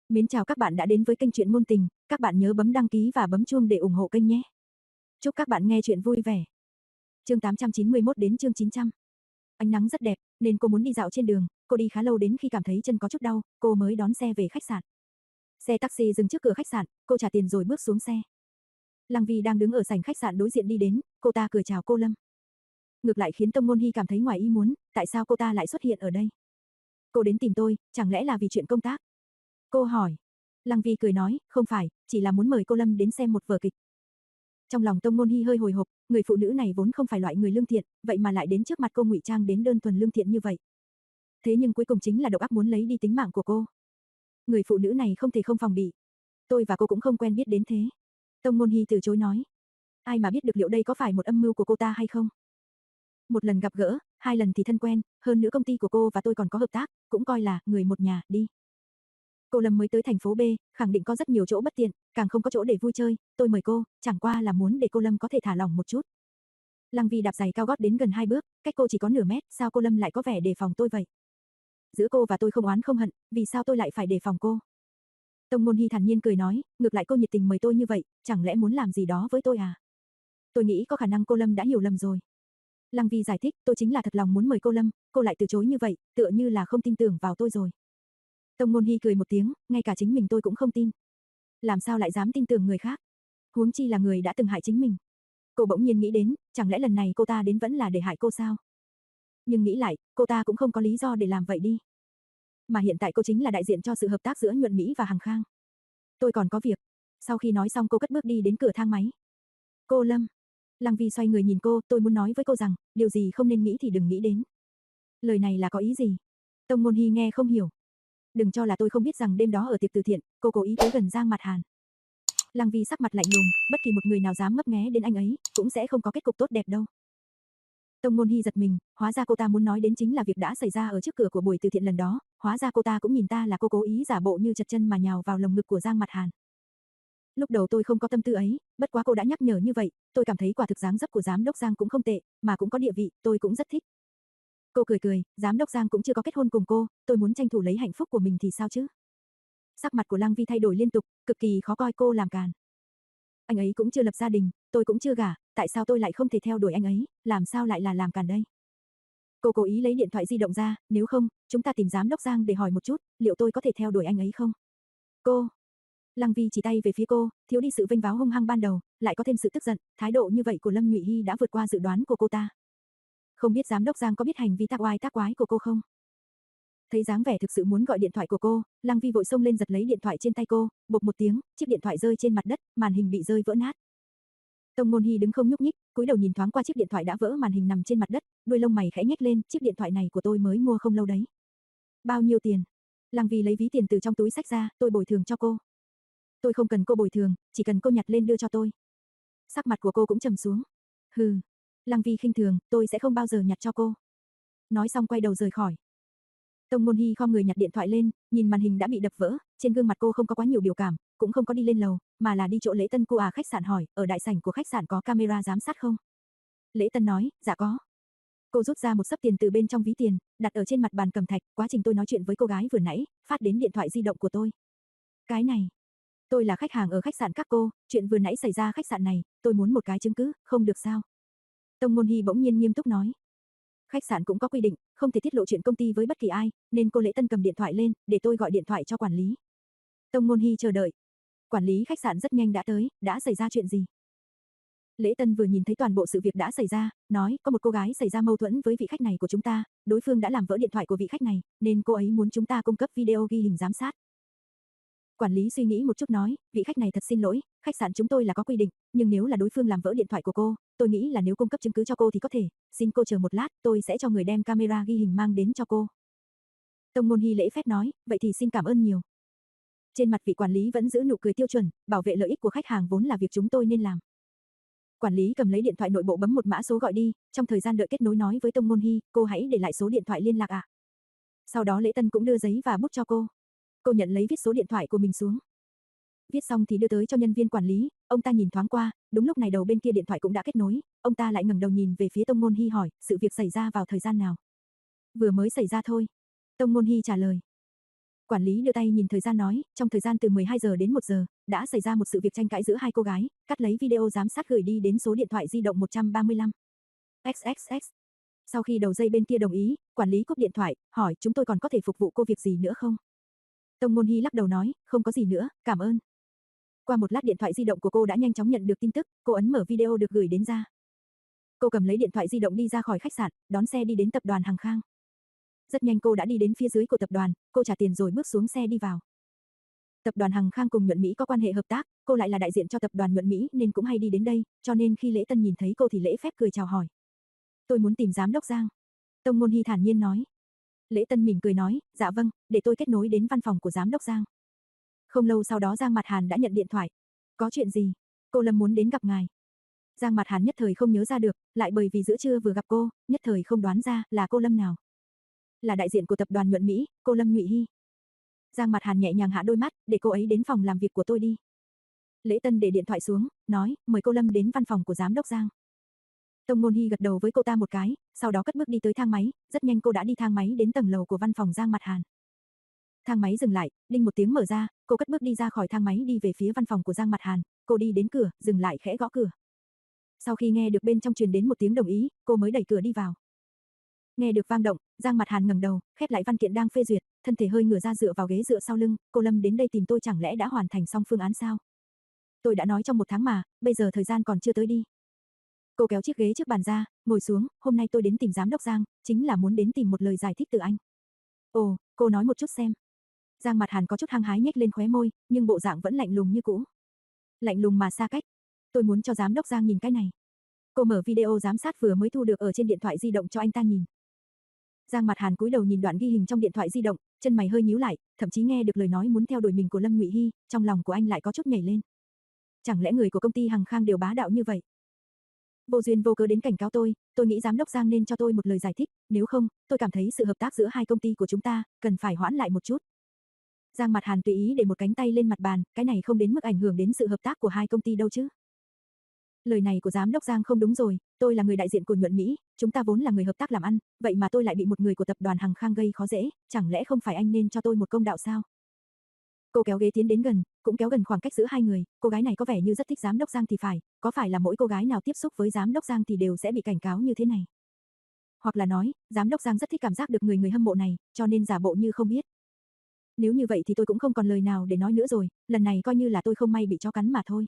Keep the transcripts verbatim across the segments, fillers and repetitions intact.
Mến chào các bạn đã đến với kênh Truyện Ngôn Tình, các bạn nhớ bấm đăng ký và bấm chuông để ủng hộ kênh nhé. Chúc các bạn nghe chuyện vui vẻ. Chương tám trăm chín mươi mốt đến chương chín trăm. Ánh nắng rất đẹp, nên cô muốn đi dạo trên đường, cô đi khá lâu đến khi cảm thấy chân có chút đau, cô mới đón xe về khách sạn. Xe taxi dừng trước cửa khách sạn, cô trả tiền rồi bước xuống xe. Lăng Vi đang đứng ở sảnh khách sạn đối diện đi đến, cô ta cười chào cô Lâm. Ngược lại khiến Tông Ngôn Hy cảm thấy ngoài ý muốn, tại sao cô ta lại xuất hiện ở đây? Cô đến tìm tôi, chẳng lẽ là vì chuyện công tác? Cô hỏi. Lăng Vi cười nói, không phải, chỉ là muốn mời cô Lâm đến xem một vở kịch. Trong lòng Tông Ngôn Hy hơi hồi hộp, người phụ nữ này vốn không phải loại người lương thiện, vậy mà lại đến trước mặt cô ngụy trang đến đơn thuần lương thiện như vậy. Thế nhưng cuối cùng chính là độc ác muốn lấy đi tính mạng của cô. Người phụ nữ này không thể không phòng bị. Tôi và cô cũng không quen biết đến thế. Tông Ngôn Hy từ chối nói. Ai mà biết được liệu đây có phải một âm mưu của cô ta hay không? Một lần gặp gỡ, hai lần thì thân quen, hơn nữa công ty của cô và tôi còn có hợp tác, cũng coi là người một nhà, đi. Cô Lâm mới tới thành phố B, khẳng định có rất nhiều chỗ bất tiện, càng không có chỗ để vui chơi, tôi mời cô, chẳng qua là muốn để cô Lâm có thể thả lỏng một chút. Lăng Vi đạp giày cao gót đến gần hai bước, cách cô chỉ có nửa mét, sao cô Lâm lại có vẻ đề phòng tôi vậy? Giữa cô và tôi không oán không hận, vì sao tôi lại phải đề phòng cô? Tông Ngôn Hy thản nhiên cười nói, ngược lại cô nhiệt tình mời tôi như vậy, chẳng lẽ muốn làm gì đó với tôi à? Tôi nghĩ có khả năng cô Lâm đã hiểu lầm rồi. Lăng Vi giải thích, tôi chính là thật lòng muốn mời cô Lâm, cô lại từ chối như vậy, tựa như là không tin tưởng vào tôi rồi. Tông Ngôn Hy cười một tiếng, ngay cả chính mình tôi cũng không tin. Làm sao lại dám tin tưởng người khác? Huống chi là người đã từng hại chính mình. Cô bỗng nhiên nghĩ đến, chẳng lẽ lần này cô ta đến vẫn là để hại cô sao? Nhưng nghĩ lại, cô ta cũng không có lý do để làm vậy đi. Mà hiện tại cô chính là đại diện cho sự hợp tác giữa Nhuận Mỹ và Hằng Khang. Tôi còn có việc. Sau khi nói xong cô cất bước đi đến cửa thang máy. Cô Lâm. Lăng Vi xoay người nhìn cô, tôi muốn nói với cô rằng, điều gì không nên nghĩ thì đừng nghĩ đến. Lời này là có ý gì? Tông Ngôn Hy nghe không hiểu. Đừng cho là tôi không biết rằng đêm đó ở tiệc từ thiện, cô cố ý tới gần Giang Mặt Hàn. Lăng Vi sắc mặt lạnh lùng, bất kỳ một người nào dám ngấp nghé đến anh ấy, cũng sẽ không có kết cục tốt đẹp đâu. Tông Ngôn Hy giật mình, hóa ra cô ta muốn nói đến chính là việc đã xảy ra ở trước cửa của buổi từ thiện lần đó, hóa ra cô ta cũng nhìn ta là cô cố ý giả bộ như chật chân mà nhào vào lồng ngực của Giang Mặt Hàn. Lúc đầu tôi không có tâm tư ấy, bất quá cô đã nhắc nhở như vậy, tôi cảm thấy quả thực dáng dấp của giám đốc Giang cũng không tệ, mà cũng có địa vị, tôi cũng rất thích. Cô cười cười, giám đốc Giang cũng chưa có kết hôn cùng cô, tôi muốn tranh thủ lấy hạnh phúc của mình thì sao chứ? Sắc mặt của Lăng Vi thay đổi liên tục, cực kỳ khó coi cô làm càn. Anh ấy cũng chưa lập gia đình, tôi cũng chưa gả, tại sao tôi lại không thể theo đuổi anh ấy, làm sao lại là làm càn đây? Cô cố ý lấy điện thoại di động ra, nếu không, chúng ta tìm giám đốc Giang để hỏi một chút, liệu tôi có thể theo đuổi anh ấy không? Cô. Lăng Vi chỉ tay về phía cô, thiếu đi sự vênh váo hung hăng ban đầu, lại có thêm sự tức giận, thái độ như vậy của Lâm Nhụy Hy đã vượt qua dự đoán của cô ta. Không biết giám đốc Giang có biết hành vi tác oai tác quái của cô không? Thấy dáng vẻ thực sự muốn gọi điện thoại của cô, Lăng Vi vội xông lên giật lấy điện thoại trên tay cô, bộp một tiếng, chiếc điện thoại rơi trên mặt đất, màn hình bị rơi vỡ nát. Tông Ngôn Hy đứng không nhúc nhích, cúi đầu nhìn thoáng qua chiếc điện thoại đã vỡ màn hình nằm trên mặt đất, đuôi lông mày khẽ nhếch lên, chiếc điện thoại này của tôi mới mua không lâu đấy. Bao nhiêu tiền? Lăng Vi lấy ví tiền từ trong túi xách ra, tôi bồi thường cho cô. Tôi không cần cô bồi thường, chỉ cần cô nhặt lên đưa cho tôi. Sắc mặt của cô cũng trầm xuống. Hừ. Lăng Vi khinh thường, tôi sẽ không bao giờ nhặt cho cô. Nói xong quay đầu rời khỏi. Tông Ngôn Hy khom người nhặt điện thoại lên, nhìn màn hình đã bị đập vỡ, trên gương mặt cô không có quá nhiều biểu cảm, cũng không có đi lên lầu, mà là đi chỗ Lễ Tân cô à khách sạn hỏi, ở đại sảnh của khách sạn có camera giám sát không? Lễ Tân nói, dạ có. Cô rút ra một xấp tiền từ bên trong ví tiền, đặt ở trên mặt bàn cẩm thạch, quá trình tôi nói chuyện với cô gái vừa nãy, phát đến điện thoại di động của tôi. Cái này, tôi là khách hàng ở khách sạn các cô, chuyện vừa nãy xảy ra khách sạn này, tôi muốn một cái chứng cứ, không được sao? Tông Ngôn Hy bỗng nhiên nghiêm túc nói. Khách sạn cũng có quy định, không thể tiết lộ chuyện công ty với bất kỳ ai, nên cô Lễ Tân cầm điện thoại lên, để tôi gọi điện thoại cho quản lý. Tông Ngôn Hy chờ đợi. Quản lý khách sạn rất nhanh đã tới, đã xảy ra chuyện gì? Lễ Tân vừa nhìn thấy toàn bộ sự việc đã xảy ra, nói, có một cô gái xảy ra mâu thuẫn với vị khách này của chúng ta, đối phương đã làm vỡ điện thoại của vị khách này, nên cô ấy muốn chúng ta cung cấp video ghi hình giám sát. Quản lý suy nghĩ một chút nói, vị khách này thật xin lỗi, khách sạn chúng tôi là có quy định, nhưng nếu là đối phương làm vỡ điện thoại của cô, tôi nghĩ là nếu cung cấp chứng cứ cho cô thì có thể, xin cô chờ một lát, tôi sẽ cho người đem camera ghi hình mang đến cho cô. Tông Ngôn Hy lễ phép nói, vậy thì xin cảm ơn nhiều. Trên mặt vị quản lý vẫn giữ nụ cười tiêu chuẩn, bảo vệ lợi ích của khách hàng vốn là việc chúng tôi nên làm. Quản lý cầm lấy điện thoại nội bộ bấm một mã số gọi đi, trong thời gian đợi kết nối nói với Tông Ngôn Hy, cô hãy để lại số điện thoại liên lạc ạ. À. Sau đó Lễ Tân cũng đưa giấy và bút cho cô. Cô nhận lấy viết số điện thoại của mình xuống. Viết xong thì đưa tới cho nhân viên quản lý, ông ta nhìn thoáng qua, đúng lúc này đầu bên kia điện thoại cũng đã kết nối, ông ta lại ngẩng đầu nhìn về phía Tông Ngôn Hy hỏi, sự việc xảy ra vào thời gian nào? Vừa mới xảy ra thôi. Tông Ngôn Hy trả lời. Quản lý đưa tay nhìn thời gian nói, trong thời gian từ mười hai giờ đến một giờ, đã xảy ra một sự việc tranh cãi giữa hai cô gái, cắt lấy video giám sát gửi đi đến số điện thoại di động một trăm ba mươi lăm. ích ích ích. Sau khi đầu dây bên kia đồng ý, quản lý cúp điện thoại, hỏi chúng tôi còn có thể phục vụ cô việc gì nữa không? Tông Ngôn Hy lắc đầu nói, không có gì nữa, cảm ơn. Qua một lát điện thoại di động của cô đã nhanh chóng nhận được tin tức, cô ấn mở video được gửi đến ra. Cô cầm lấy điện thoại di động đi ra khỏi khách sạn, đón xe đi đến tập đoàn Hằng Khang. Rất nhanh cô đã đi đến phía dưới của tập đoàn, cô trả tiền rồi bước xuống xe đi vào. Tập đoàn Hằng Khang cùng Nhuận Mỹ có quan hệ hợp tác, cô lại là đại diện cho tập đoàn Nhuận Mỹ nên cũng hay đi đến đây, cho nên khi Lễ Tân nhìn thấy cô thì lễ phép cười chào hỏi. Tôi muốn tìm giám đốc Giang. Tông Ngôn Hy thản nhiên nói. Lễ Tân mỉm cười nói, dạ vâng, để tôi kết nối đến văn phòng của giám đốc Giang. Không lâu sau đó Giang Mạt Hàn đã nhận điện thoại. Có chuyện gì? Cô Lâm muốn đến gặp ngài. Giang Mạt Hàn nhất thời không nhớ ra được, lại bởi vì giữa trưa vừa gặp cô, nhất thời không đoán ra là cô Lâm nào. Là đại diện của tập đoàn Nhuận Mỹ, cô Lâm Nhụy Hy. Giang Mạt Hàn nhẹ nhàng hạ đôi mắt, để cô ấy đến phòng làm việc của tôi đi. Lễ Tân để điện thoại xuống, nói, mời cô Lâm đến văn phòng của giám đốc Giang. Tông Ngôn Hy gật đầu với cô ta một cái, sau đó cất bước đi tới thang máy, rất nhanh cô đã đi thang máy đến tầng lầu của văn phòng Giang Mạt Hàn. Thang máy dừng lại, đinh một tiếng mở ra, cô cất bước đi ra khỏi thang máy đi về phía văn phòng của Giang Mạt Hàn, cô đi đến cửa, dừng lại khẽ gõ cửa. Sau khi nghe được bên trong truyền đến một tiếng đồng ý, cô mới đẩy cửa đi vào. Nghe được vang động, Giang Mạt Hàn ngẩng đầu, khép lại văn kiện đang phê duyệt, thân thể hơi ngửa ra dựa vào ghế dựa sau lưng, cô Lâm đến đây tìm tôi chẳng lẽ đã hoàn thành xong phương án sao? Tôi đã nói trong một tháng mà, bây giờ thời gian còn chưa tới đi. Cô kéo chiếc ghế trước bàn ra, ngồi xuống, hôm nay tôi đến tìm giám đốc Giang, chính là muốn đến tìm một lời giải thích từ anh. Ồ, cô nói một chút xem. Giang Mạt Hàn có chút hăng hái nhếch lên khóe môi, nhưng bộ dạng vẫn lạnh lùng như cũ. Lạnh lùng mà xa cách. Tôi muốn cho giám đốc Giang nhìn cái này. Cô mở video giám sát vừa mới thu được ở trên điện thoại di động cho anh ta nhìn. Giang Mạt Hàn cúi đầu nhìn đoạn ghi hình trong điện thoại di động, chân mày hơi nhíu lại, thậm chí nghe được lời nói muốn theo đuổi mình của Lâm Nhụy Hy, trong lòng của anh lại có chút nhảy lên. Chẳng lẽ người của công ty Hằng Khang đều bá đạo như vậy? Vô duyên vô cớ đến cảnh cáo tôi, tôi nghĩ giám đốc Giang nên cho tôi một lời giải thích, nếu không, tôi cảm thấy sự hợp tác giữa hai công ty của chúng ta cần phải hoãn lại một chút. Giang Mạt Hàn tùy ý để một cánh tay lên mặt bàn, cái này không đến mức ảnh hưởng đến sự hợp tác của hai công ty đâu chứ. Lời này của giám đốc Giang không đúng rồi, tôi là người đại diện của Nhuận Mỹ, chúng ta vốn là người hợp tác làm ăn, vậy mà tôi lại bị một người của tập đoàn Hằng Khang gây khó dễ, chẳng lẽ không phải anh nên cho tôi một công đạo sao? Cô kéo ghế tiến đến gần, cũng kéo gần khoảng cách giữa hai người, cô gái này có vẻ như rất thích giám đốc Giang thì phải, có phải là mỗi cô gái nào tiếp xúc với giám đốc Giang thì đều sẽ bị cảnh cáo như thế này? Hoặc là nói, giám đốc Giang rất thích cảm giác được người người hâm mộ này, cho nên giả bộ như không biết. Nếu như vậy thì tôi cũng không còn lời nào để nói nữa rồi, lần này coi như là tôi không may bị chó cắn mà thôi.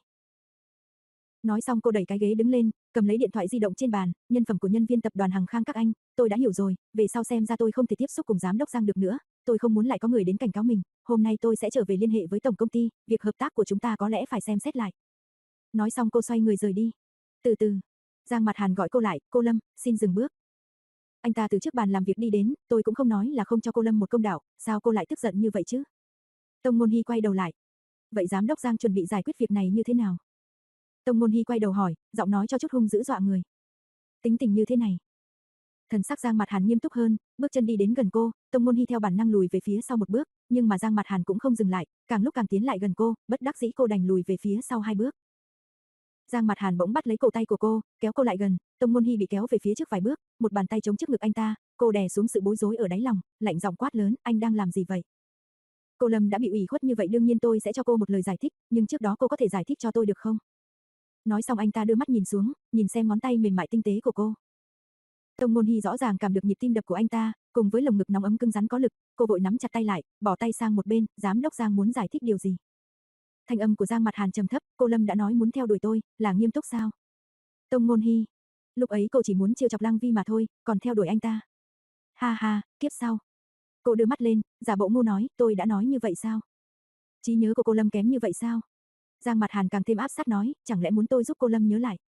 Nói xong cô đẩy cái ghế đứng lên, cầm lấy điện thoại di động trên bàn, nhân phẩm của nhân viên tập đoàn Hằng Khang các anh, tôi đã hiểu rồi, về sau xem ra tôi không thể tiếp xúc cùng giám đốc Giang được nữa, tôi không muốn lại có người đến cảnh cáo mình, hôm nay tôi sẽ trở về liên hệ với tổng công ty, việc hợp tác của chúng ta có lẽ phải xem xét lại. Nói xong cô xoay người rời đi. Từ từ, Giang Mạt Hàn gọi cô lại, cô Lâm, xin dừng bước. Anh ta từ trước bàn làm việc đi đến, tôi cũng không nói là không cho cô Lâm một công đạo, sao cô lại tức giận như vậy chứ? Tông Ngôn Hy quay đầu lại. Vậy giám đốc Giang chuẩn bị giải quyết việc này như thế nào? Tông Ngôn Hy quay đầu hỏi, giọng nói cho chút hung dữ dọa người. Tính tình như thế này. Thần sắc Giang Mạt Hàn nghiêm túc hơn, bước chân đi đến gần cô, Tông Ngôn Hy theo bản năng lùi về phía sau một bước, nhưng mà Giang Mạt Hàn cũng không dừng lại, càng lúc càng tiến lại gần cô, bất đắc dĩ cô đành lùi về phía sau hai bước. Giang Mạt Hàn bỗng bắt lấy cổ tay của cô, kéo cô lại gần, Tông Ngôn Hy bị kéo về phía trước vài bước, một bàn tay chống trước ngực anh ta, cô đè xuống sự bối rối ở đáy lòng, lạnh giọng quát lớn, anh đang làm gì vậy? Cô Lâm đã bị ủy khuất như vậy đương nhiên tôi sẽ cho cô một lời giải thích, nhưng trước đó cô có thể giải thích cho tôi được không? Nói xong anh ta đưa mắt nhìn xuống, nhìn xem ngón tay mềm mại tinh tế của cô. Tông Ngôn Hy rõ ràng cảm được nhịp tim đập của anh ta, cùng với lồng ngực nóng ấm cứng rắn có lực, cô vội nắm chặt tay lại, bỏ tay sang một bên, giám đốc Giang muốn giải thích điều gì? Thanh âm của Giang Mạt Hàn trầm thấp, cô Lâm đã nói muốn theo đuổi tôi, là nghiêm túc sao? Tông Ngôn Hy, lúc ấy cô chỉ muốn trêu chọc Lăng Vi mà thôi, còn theo đuổi anh ta. Ha ha, kiếp sau. Cô đưa mắt lên, giả bộ ngu nói, tôi đã nói như vậy sao? Trí nhớ của cô Lâm kém như vậy sao? Giang Mạt Hàn càng thêm áp sát nói, chẳng lẽ muốn tôi giúp cô Lâm nhớ lại?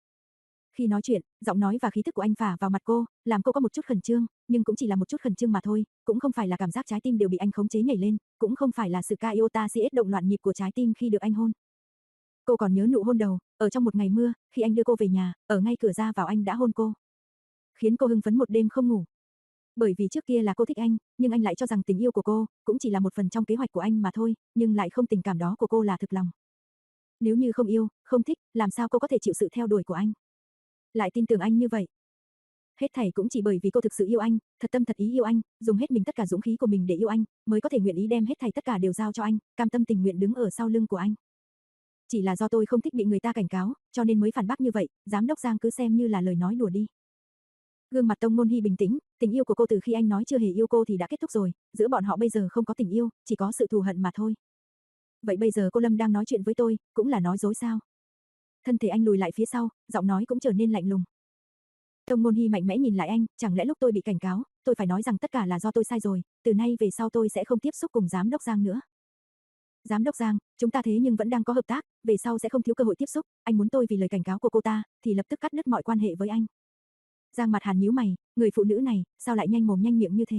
Khi nói chuyện, giọng nói và khí thức của anh phả vào mặt cô, làm cô có một chút khẩn trương, nhưng cũng chỉ là một chút khẩn trương mà thôi, cũng không phải là cảm giác trái tim đều bị anh khống chế nhảy lên, cũng không phải là sự ca iota siết động loạn nhịp của trái tim khi được anh hôn. Cô còn nhớ nụ hôn đầu, ở trong một ngày mưa, khi anh đưa cô về nhà, ở ngay cửa ra vào anh đã hôn cô. Khiến cô hưng phấn một đêm không ngủ. Bởi vì trước kia là cô thích anh, nhưng anh lại cho rằng tình yêu của cô cũng chỉ là một phần trong kế hoạch của anh mà thôi, nhưng lại không tình cảm đó của cô là thực lòng. Nếu như không yêu, không thích, làm sao cô có thể chịu sự theo đuổi của anh? Lại tin tưởng anh như vậy. Hết thảy cũng chỉ bởi vì cô thực sự yêu anh, thật tâm thật ý yêu anh, dùng hết mình tất cả dũng khí của mình để yêu anh, mới có thể nguyện ý đem hết thảy tất cả đều giao cho anh, cam tâm tình nguyện đứng ở sau lưng của anh. Chỉ là do tôi không thích bị người ta cảnh cáo, cho nên mới phản bác như vậy, giám đốc Giang cứ xem như là lời nói đùa đi. Gương mặt Tông Ngôn Hi bình tĩnh, tình yêu của cô từ khi anh nói chưa hề yêu cô thì đã kết thúc rồi, giữa bọn họ bây giờ không có tình yêu, chỉ có sự thù hận mà thôi. Vậy bây giờ cô Lâm đang nói chuyện với tôi, cũng là nói dối sao? Thân thể anh lùi lại phía sau, giọng nói cũng trở nên lạnh lùng. Tông Ngôn Hi mạnh mẽ nhìn lại anh, chẳng lẽ lúc tôi bị cảnh cáo, tôi phải nói rằng tất cả là do tôi sai rồi, từ nay về sau tôi sẽ không tiếp xúc cùng giám đốc Giang nữa. Giám đốc Giang, chúng ta thế nhưng vẫn đang có hợp tác, về sau sẽ không thiếu cơ hội tiếp xúc, anh muốn tôi vì lời cảnh cáo của cô ta, thì lập tức cắt đứt mọi quan hệ với anh. Giang Mặt Hàn nhíu mày, người phụ nữ này, sao lại nhanh mồm nhanh miệng như thế?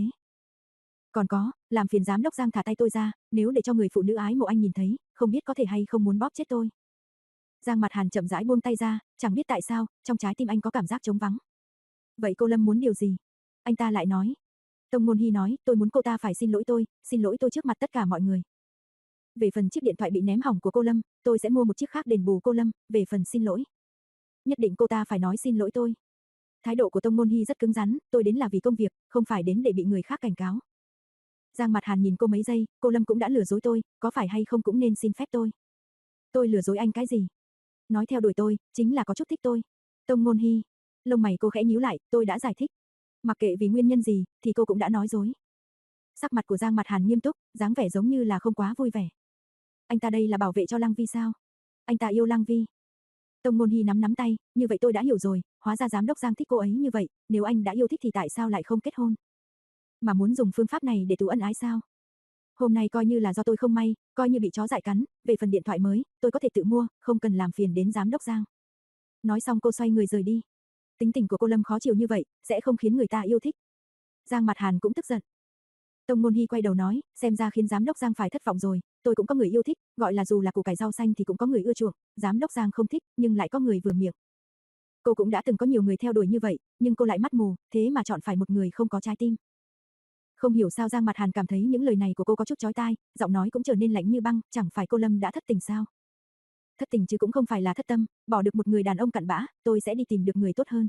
Còn có, làm phiền giám đốc Giang thả tay tôi ra, nếu để cho người phụ nữ ái mộ anh nhìn thấy, không biết có thể hay không muốn bóp chết tôi. Giang Mặt Hàn chậm rãi buông tay ra, chẳng biết tại sao, trong trái tim anh có cảm giác trống vắng. Vậy cô Lâm muốn điều gì? Anh ta lại nói. Tông Ngôn Hi nói, tôi muốn cô ta phải xin lỗi tôi, xin lỗi tôi trước mặt tất cả mọi người. Về phần chiếc điện thoại bị ném hỏng của cô Lâm, tôi sẽ mua một chiếc khác đền bù cô Lâm, về phần xin lỗi. Nhất định cô ta phải nói xin lỗi tôi. Thái độ của Tông Ngôn Hi rất cứng rắn, tôi đến là vì công việc, không phải đến để bị người khác cảnh cáo. Giang Mặt Hàn nhìn cô mấy giây, cô Lâm cũng đã lừa dối tôi, có phải hay không cũng nên xin phép tôi. Tôi lừa dối anh cái gì? Nói theo đuổi tôi, chính là có chút thích tôi. Tông Ngôn Hi, lông mày cô khẽ nhíu lại, tôi đã giải thích. Mặc kệ vì nguyên nhân gì, thì cô cũng đã nói dối. Sắc mặt của Giang Mặt Hàn nghiêm túc, dáng vẻ giống như là không quá vui vẻ. Anh ta đây là bảo vệ cho Lăng Vi sao? Anh ta yêu Lăng Vi. Tông Ngôn Hi nắm nắm tay, như vậy tôi đã hiểu rồi, hóa ra giám đốc Giang thích cô ấy như vậy, nếu anh đã yêu thích thì tại sao lại không kết hôn? Mà muốn dùng phương pháp này để tú ân ái sao? Hôm nay coi như là do tôi không may, coi như bị chó dại cắn, về phần điện thoại mới, tôi có thể tự mua, không cần làm phiền đến giám đốc Giang. Nói xong cô xoay người rời đi. Tính tình của cô Lâm khó chịu như vậy, sẽ không khiến người ta yêu thích. Giang Mặt Hàn cũng tức giận. Tông Ngôn Hi quay đầu nói, xem ra khiến giám đốc Giang phải thất vọng rồi, tôi cũng có người yêu thích, gọi là dù là củ cải rau xanh thì cũng có người ưa chuộng, giám đốc Giang không thích, nhưng lại có người vừa miệng. Cô cũng đã từng có nhiều người theo đuổi như vậy, nhưng cô lại mắt mù, thế mà chọn phải một người không có trái tim. Không hiểu sao Giang Mặt Hàn cảm thấy những lời này của cô có chút chói tai, giọng nói cũng trở nên lạnh như băng, chẳng phải cô Lâm đã thất tình sao? Thất tình chứ cũng không phải là thất tâm, bỏ được một người đàn ông cặn bã, tôi sẽ đi tìm được người tốt hơn.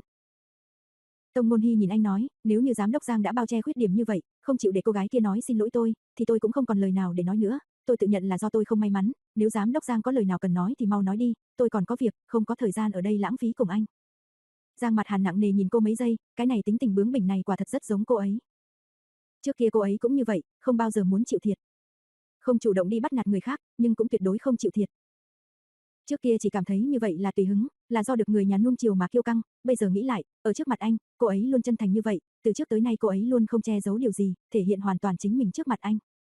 Tông Ngôn Hi nhìn anh nói, nếu như giám đốc Giang đã bao che khuyết điểm như vậy, không chịu để cô gái kia nói xin lỗi tôi, thì tôi cũng không còn lời nào để nói nữa, tôi tự nhận là do tôi không may mắn, nếu giám đốc Giang có lời nào cần nói thì mau nói đi, tôi còn có việc, không có thời gian ở đây lãng phí cùng anh. Giang Mặt Hàn nặng nề nhìn cô mấy giây, cái này tính tình bướng bỉnh này quả thật rất giống cô ấy. Trước kia cô ấy cũng như vậy, không bao giờ muốn chịu thiệt. Không chủ động đi bắt nạt người khác, nhưng cũng tuyệt đối không chịu thiệt. Trước kia chỉ cảm thấy như vậy là tùy hứng, là do được người nhà nuông chiều mà kiêu căng, bây giờ nghĩ lại, ở trước mặt anh, cô ấy luôn chân thành như vậy, từ trước tới nay cô ấy luôn không che giấu điều gì, thể hiện hoàn toàn chính mình trước mặt anh.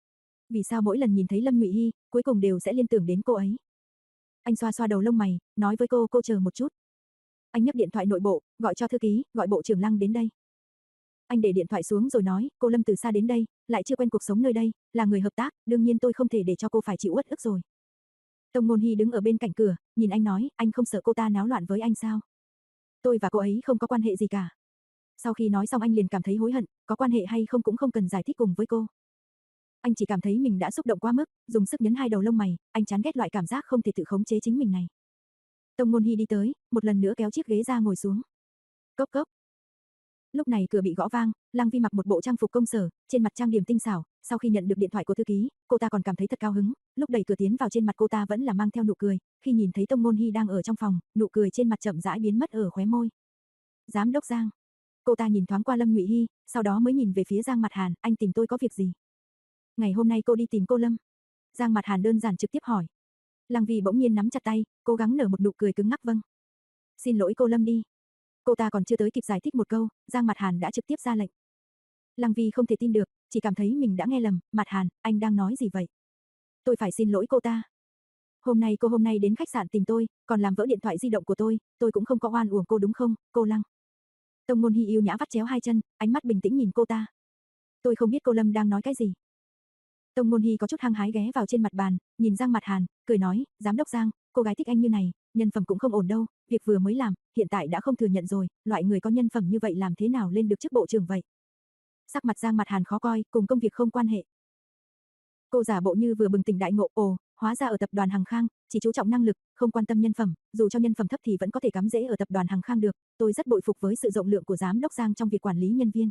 Vì sao mỗi lần nhìn thấy Lâm Ngụy Hi, cuối cùng đều sẽ liên tưởng đến cô ấy? Anh xoa xoa đầu lông mày, nói với cô cô chờ một chút. Anh nhấc điện thoại nội bộ, gọi cho thư ký, gọi bộ trưởng Lăng đến đây. Anh để điện thoại xuống rồi nói, cô Lâm từ xa đến đây, lại chưa quen cuộc sống nơi đây, là người hợp tác, đương nhiên tôi không thể để cho cô phải chịu uất ức rồi. Tông Ngôn Hi đứng ở bên cạnh cửa, nhìn anh nói, anh không sợ cô ta náo loạn với anh sao? Tôi và cô ấy không có quan hệ gì cả. Sau khi nói xong anh liền cảm thấy hối hận, có quan hệ hay không cũng không cần giải thích cùng với cô. Anh chỉ cảm thấy mình đã xúc động quá mức, dùng sức nhấn hai đầu lông mày, anh chán ghét loại cảm giác không thể tự khống chế chính mình này. Tông Ngôn Hi đi tới, một lần nữa kéo chiếc ghế ra ngồi xuống. Cốc cốc. Lúc này cửa bị gõ vang, Lăng Vi mặc một bộ trang phục công sở, trên mặt trang điểm tinh xảo, sau khi nhận được điện thoại của thư ký, cô ta còn cảm thấy thật cao hứng, lúc đẩy cửa tiến vào trên mặt cô ta vẫn là mang theo nụ cười, khi nhìn thấy Tông Ngôn Hi đang ở trong phòng, nụ cười trên mặt chậm rãi biến mất ở khóe môi. Giám đốc Giang. Cô ta nhìn thoáng qua Lâm Ngụy Hi, sau đó mới nhìn về phía Giang Mặt Hàn, anh tìm tôi có việc gì? Ngày hôm nay cô đi tìm cô Lâm. Giang Mặt Hàn đơn giản trực tiếp hỏi. Lăng Vi bỗng nhiên nắm chặt tay, cố gắng nở một nụ cười cứng ngắc vâng. Xin lỗi cô Lâm đi. Cô ta còn chưa tới kịp giải thích một câu, Giang Mặt Hàn đã trực tiếp ra lệnh. Lăng Vi không thể tin được, chỉ cảm thấy mình đã nghe lầm, Mặt Hàn, anh đang nói gì vậy? Tôi phải xin lỗi cô ta. Hôm nay cô hôm nay đến khách sạn tìm tôi, còn làm vỡ điện thoại di động của tôi, tôi cũng không có oan uổng cô đúng không, cô Lăng? Tông Ngôn Hi yêu nhã vắt chéo hai chân, ánh mắt bình tĩnh nhìn cô ta. Tôi không biết cô Lâm đang nói cái gì. Tông Ngôn Hi có chút hăng hái ghé vào trên mặt bàn, nhìn Giang Mặt Hàn, cười nói, giám đốc Giang, cô gái thích anh như này, nhân phẩm cũng không ổn đâu, việc vừa mới làm, hiện tại đã không thừa nhận rồi, loại người có nhân phẩm như vậy làm thế nào lên được chức bộ trưởng vậy? Sắc mặt Giang Mặt Hàn khó coi, cùng công việc không quan hệ. Cô giả bộ như vừa bừng tỉnh đại ngộ, ồ, hóa ra ở tập đoàn Hằng Khang, chỉ chú trọng năng lực, không quan tâm nhân phẩm, dù cho nhân phẩm thấp thì vẫn có thể cắm rễ ở tập đoàn Hằng Khang được, tôi rất bội phục với sự rộng lượng của giám đốc Giang trong việc quản lý nhân viên.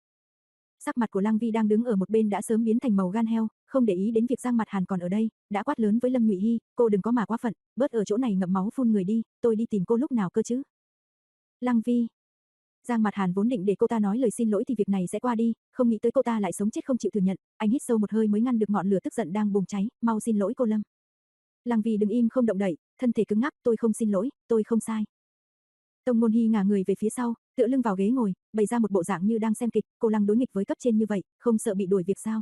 Sắc mặt của Lăng Vi đang đứng ở một bên đã sớm biến thành màu gan heo, không để ý đến việc Giang Mặt Hàn còn ở đây, đã quát lớn với Lâm Nhụy Hi, cô đừng có mà quá phận, bớt ở chỗ này ngậm máu phun người đi, tôi đi tìm cô lúc nào cơ chứ. Lăng Vi. Giang Mặt Hàn vốn định để cô ta nói lời xin lỗi thì việc này sẽ qua đi, không nghĩ tới cô ta lại sống chết không chịu thừa nhận, anh hít sâu một hơi mới ngăn được ngọn lửa tức giận đang bùng cháy, mau xin lỗi cô Lâm. Lăng Vi đứng im không động đậy, thân thể cứng ngắc, tôi không xin lỗi, tôi không sai. Tông Ngôn Hi ngả người về phía sau, tựa lưng vào ghế ngồi, bày ra một bộ dạng như đang xem kịch, cô Lăng đối nghịch với cấp trên như vậy, không sợ bị đuổi việc sao?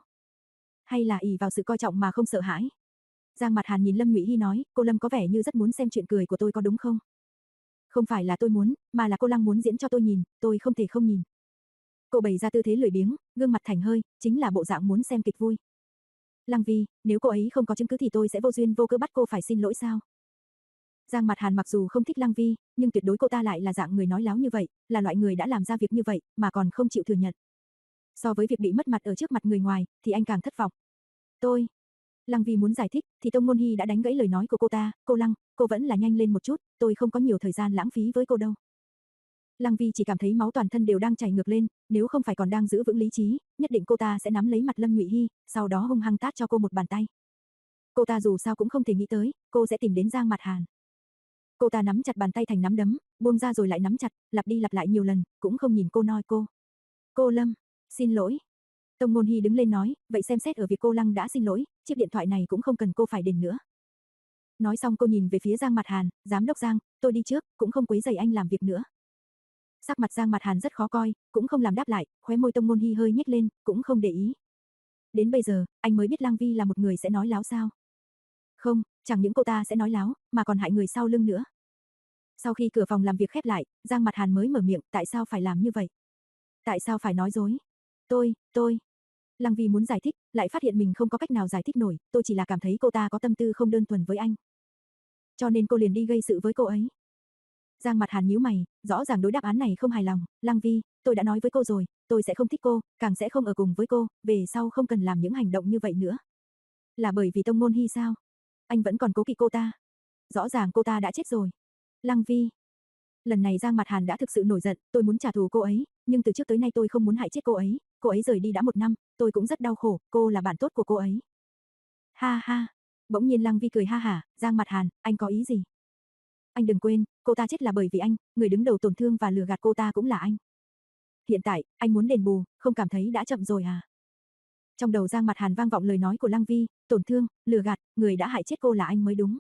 Hay là ỷ vào sự coi trọng mà không sợ hãi? Giang Mặt Hàn nhìn Lâm Nhụy Hi nói, cô Lâm có vẻ như rất muốn xem chuyện cười của tôi có đúng không? Không phải là tôi muốn, mà là cô Lăng muốn diễn cho tôi nhìn, tôi không thể không nhìn. Cô bày ra tư thế lười biếng, gương mặt thành hơi, chính là bộ dạng muốn xem kịch vui. Lăng Vi, nếu cô ấy không có chứng cứ thì tôi sẽ vô duyên vô cớ bắt cô phải xin lỗi sao? Giang Mặt Hàn mặc dù không thích Lăng Vi, nhưng tuyệt đối cô ta lại là dạng người nói láo như vậy, là loại người đã làm ra việc như vậy, mà còn không chịu thừa nhận. So với việc bị mất mặt ở trước mặt người ngoài, thì anh càng thất vọng. Tôi... Lăng Vi muốn giải thích, thì Tông Ngôn Hi đã đánh gãy lời nói của cô ta, cô Lăng, cô vẫn là nhanh lên một chút, tôi không có nhiều thời gian lãng phí với cô đâu. Lăng Vi chỉ cảm thấy máu toàn thân đều đang chảy ngược lên, nếu không phải còn đang giữ vững lý trí, nhất định cô ta sẽ nắm lấy mặt Lâm Nhụy Hi, sau đó hung hăng tát cho cô một bàn tay. Cô ta dù sao cũng không thể nghĩ tới, cô sẽ tìm đến Giang Mặt Hàn. Cô ta nắm chặt bàn tay thành nắm đấm, buông ra rồi lại nắm chặt, lặp đi lặp lại nhiều lần, cũng không nhìn cô nói cô. Cô Lâm, xin lỗi. Tông Ngôn Hi đứng lên nói, vậy xem xét ở việc cô Lăng đã xin lỗi, chiếc điện thoại này cũng không cần cô phải đền nữa. Nói xong cô nhìn về phía Giang Mặt Hàn, giám đốc Giang, tôi đi trước, cũng không quấy rầy anh làm việc nữa. Sắc mặt Giang Mặt Hàn rất khó coi, cũng không làm đáp lại, khóe môi Tông Ngôn Hi hơi nhếch lên, cũng không để ý. Đến bây giờ, anh mới biết Lăng Vi là một người sẽ nói láo sao? Không, chẳng những cô ta sẽ nói láo, mà còn hại người sau lưng nữa. Sau khi cửa phòng làm việc khép lại, Giang Mặt Hàn mới mở miệng, tại sao phải làm như vậy? Tại sao phải nói dối? Tôi, tôi... Lăng Vi muốn giải thích, lại phát hiện mình không có cách nào giải thích nổi, tôi chỉ là cảm thấy cô ta có tâm tư không đơn thuần với anh. Cho nên cô liền đi gây sự với cô ấy. Giang Mặt Hàn nhíu mày, rõ ràng đối đáp án này không hài lòng, Lăng Vi, tôi đã nói với cô rồi, tôi sẽ không thích cô, càng sẽ không ở cùng với cô, về sau không cần làm những hành động như vậy nữa. Là bởi vì Tông Ngôn Hi sao? Anh vẫn còn cố kỵ cô ta. Rõ ràng cô ta đã chết rồi. Lăng Vi. Lần này Giang Mặt Hàn đã thực sự nổi giận, tôi muốn trả thù cô ấy, nhưng từ trước tới nay tôi không muốn hại chết cô ấy, cô ấy rời đi đã một năm, tôi cũng rất đau khổ, cô là bạn tốt của cô ấy. Ha ha. Bỗng nhiên Lăng Vi cười ha hả, Giang Mặt Hàn, anh có ý gì? Anh đừng quên, cô ta chết là bởi vì anh, người đứng đầu tổn thương và lừa gạt cô ta cũng là anh. Hiện tại, anh muốn đền bù, không cảm thấy đã chậm rồi à? Trong đầu Giang Mặt Hàn vang vọng lời nói của Lăng Vi, tổn thương, lừa gạt, người đã hại chết cô là anh mới đúng.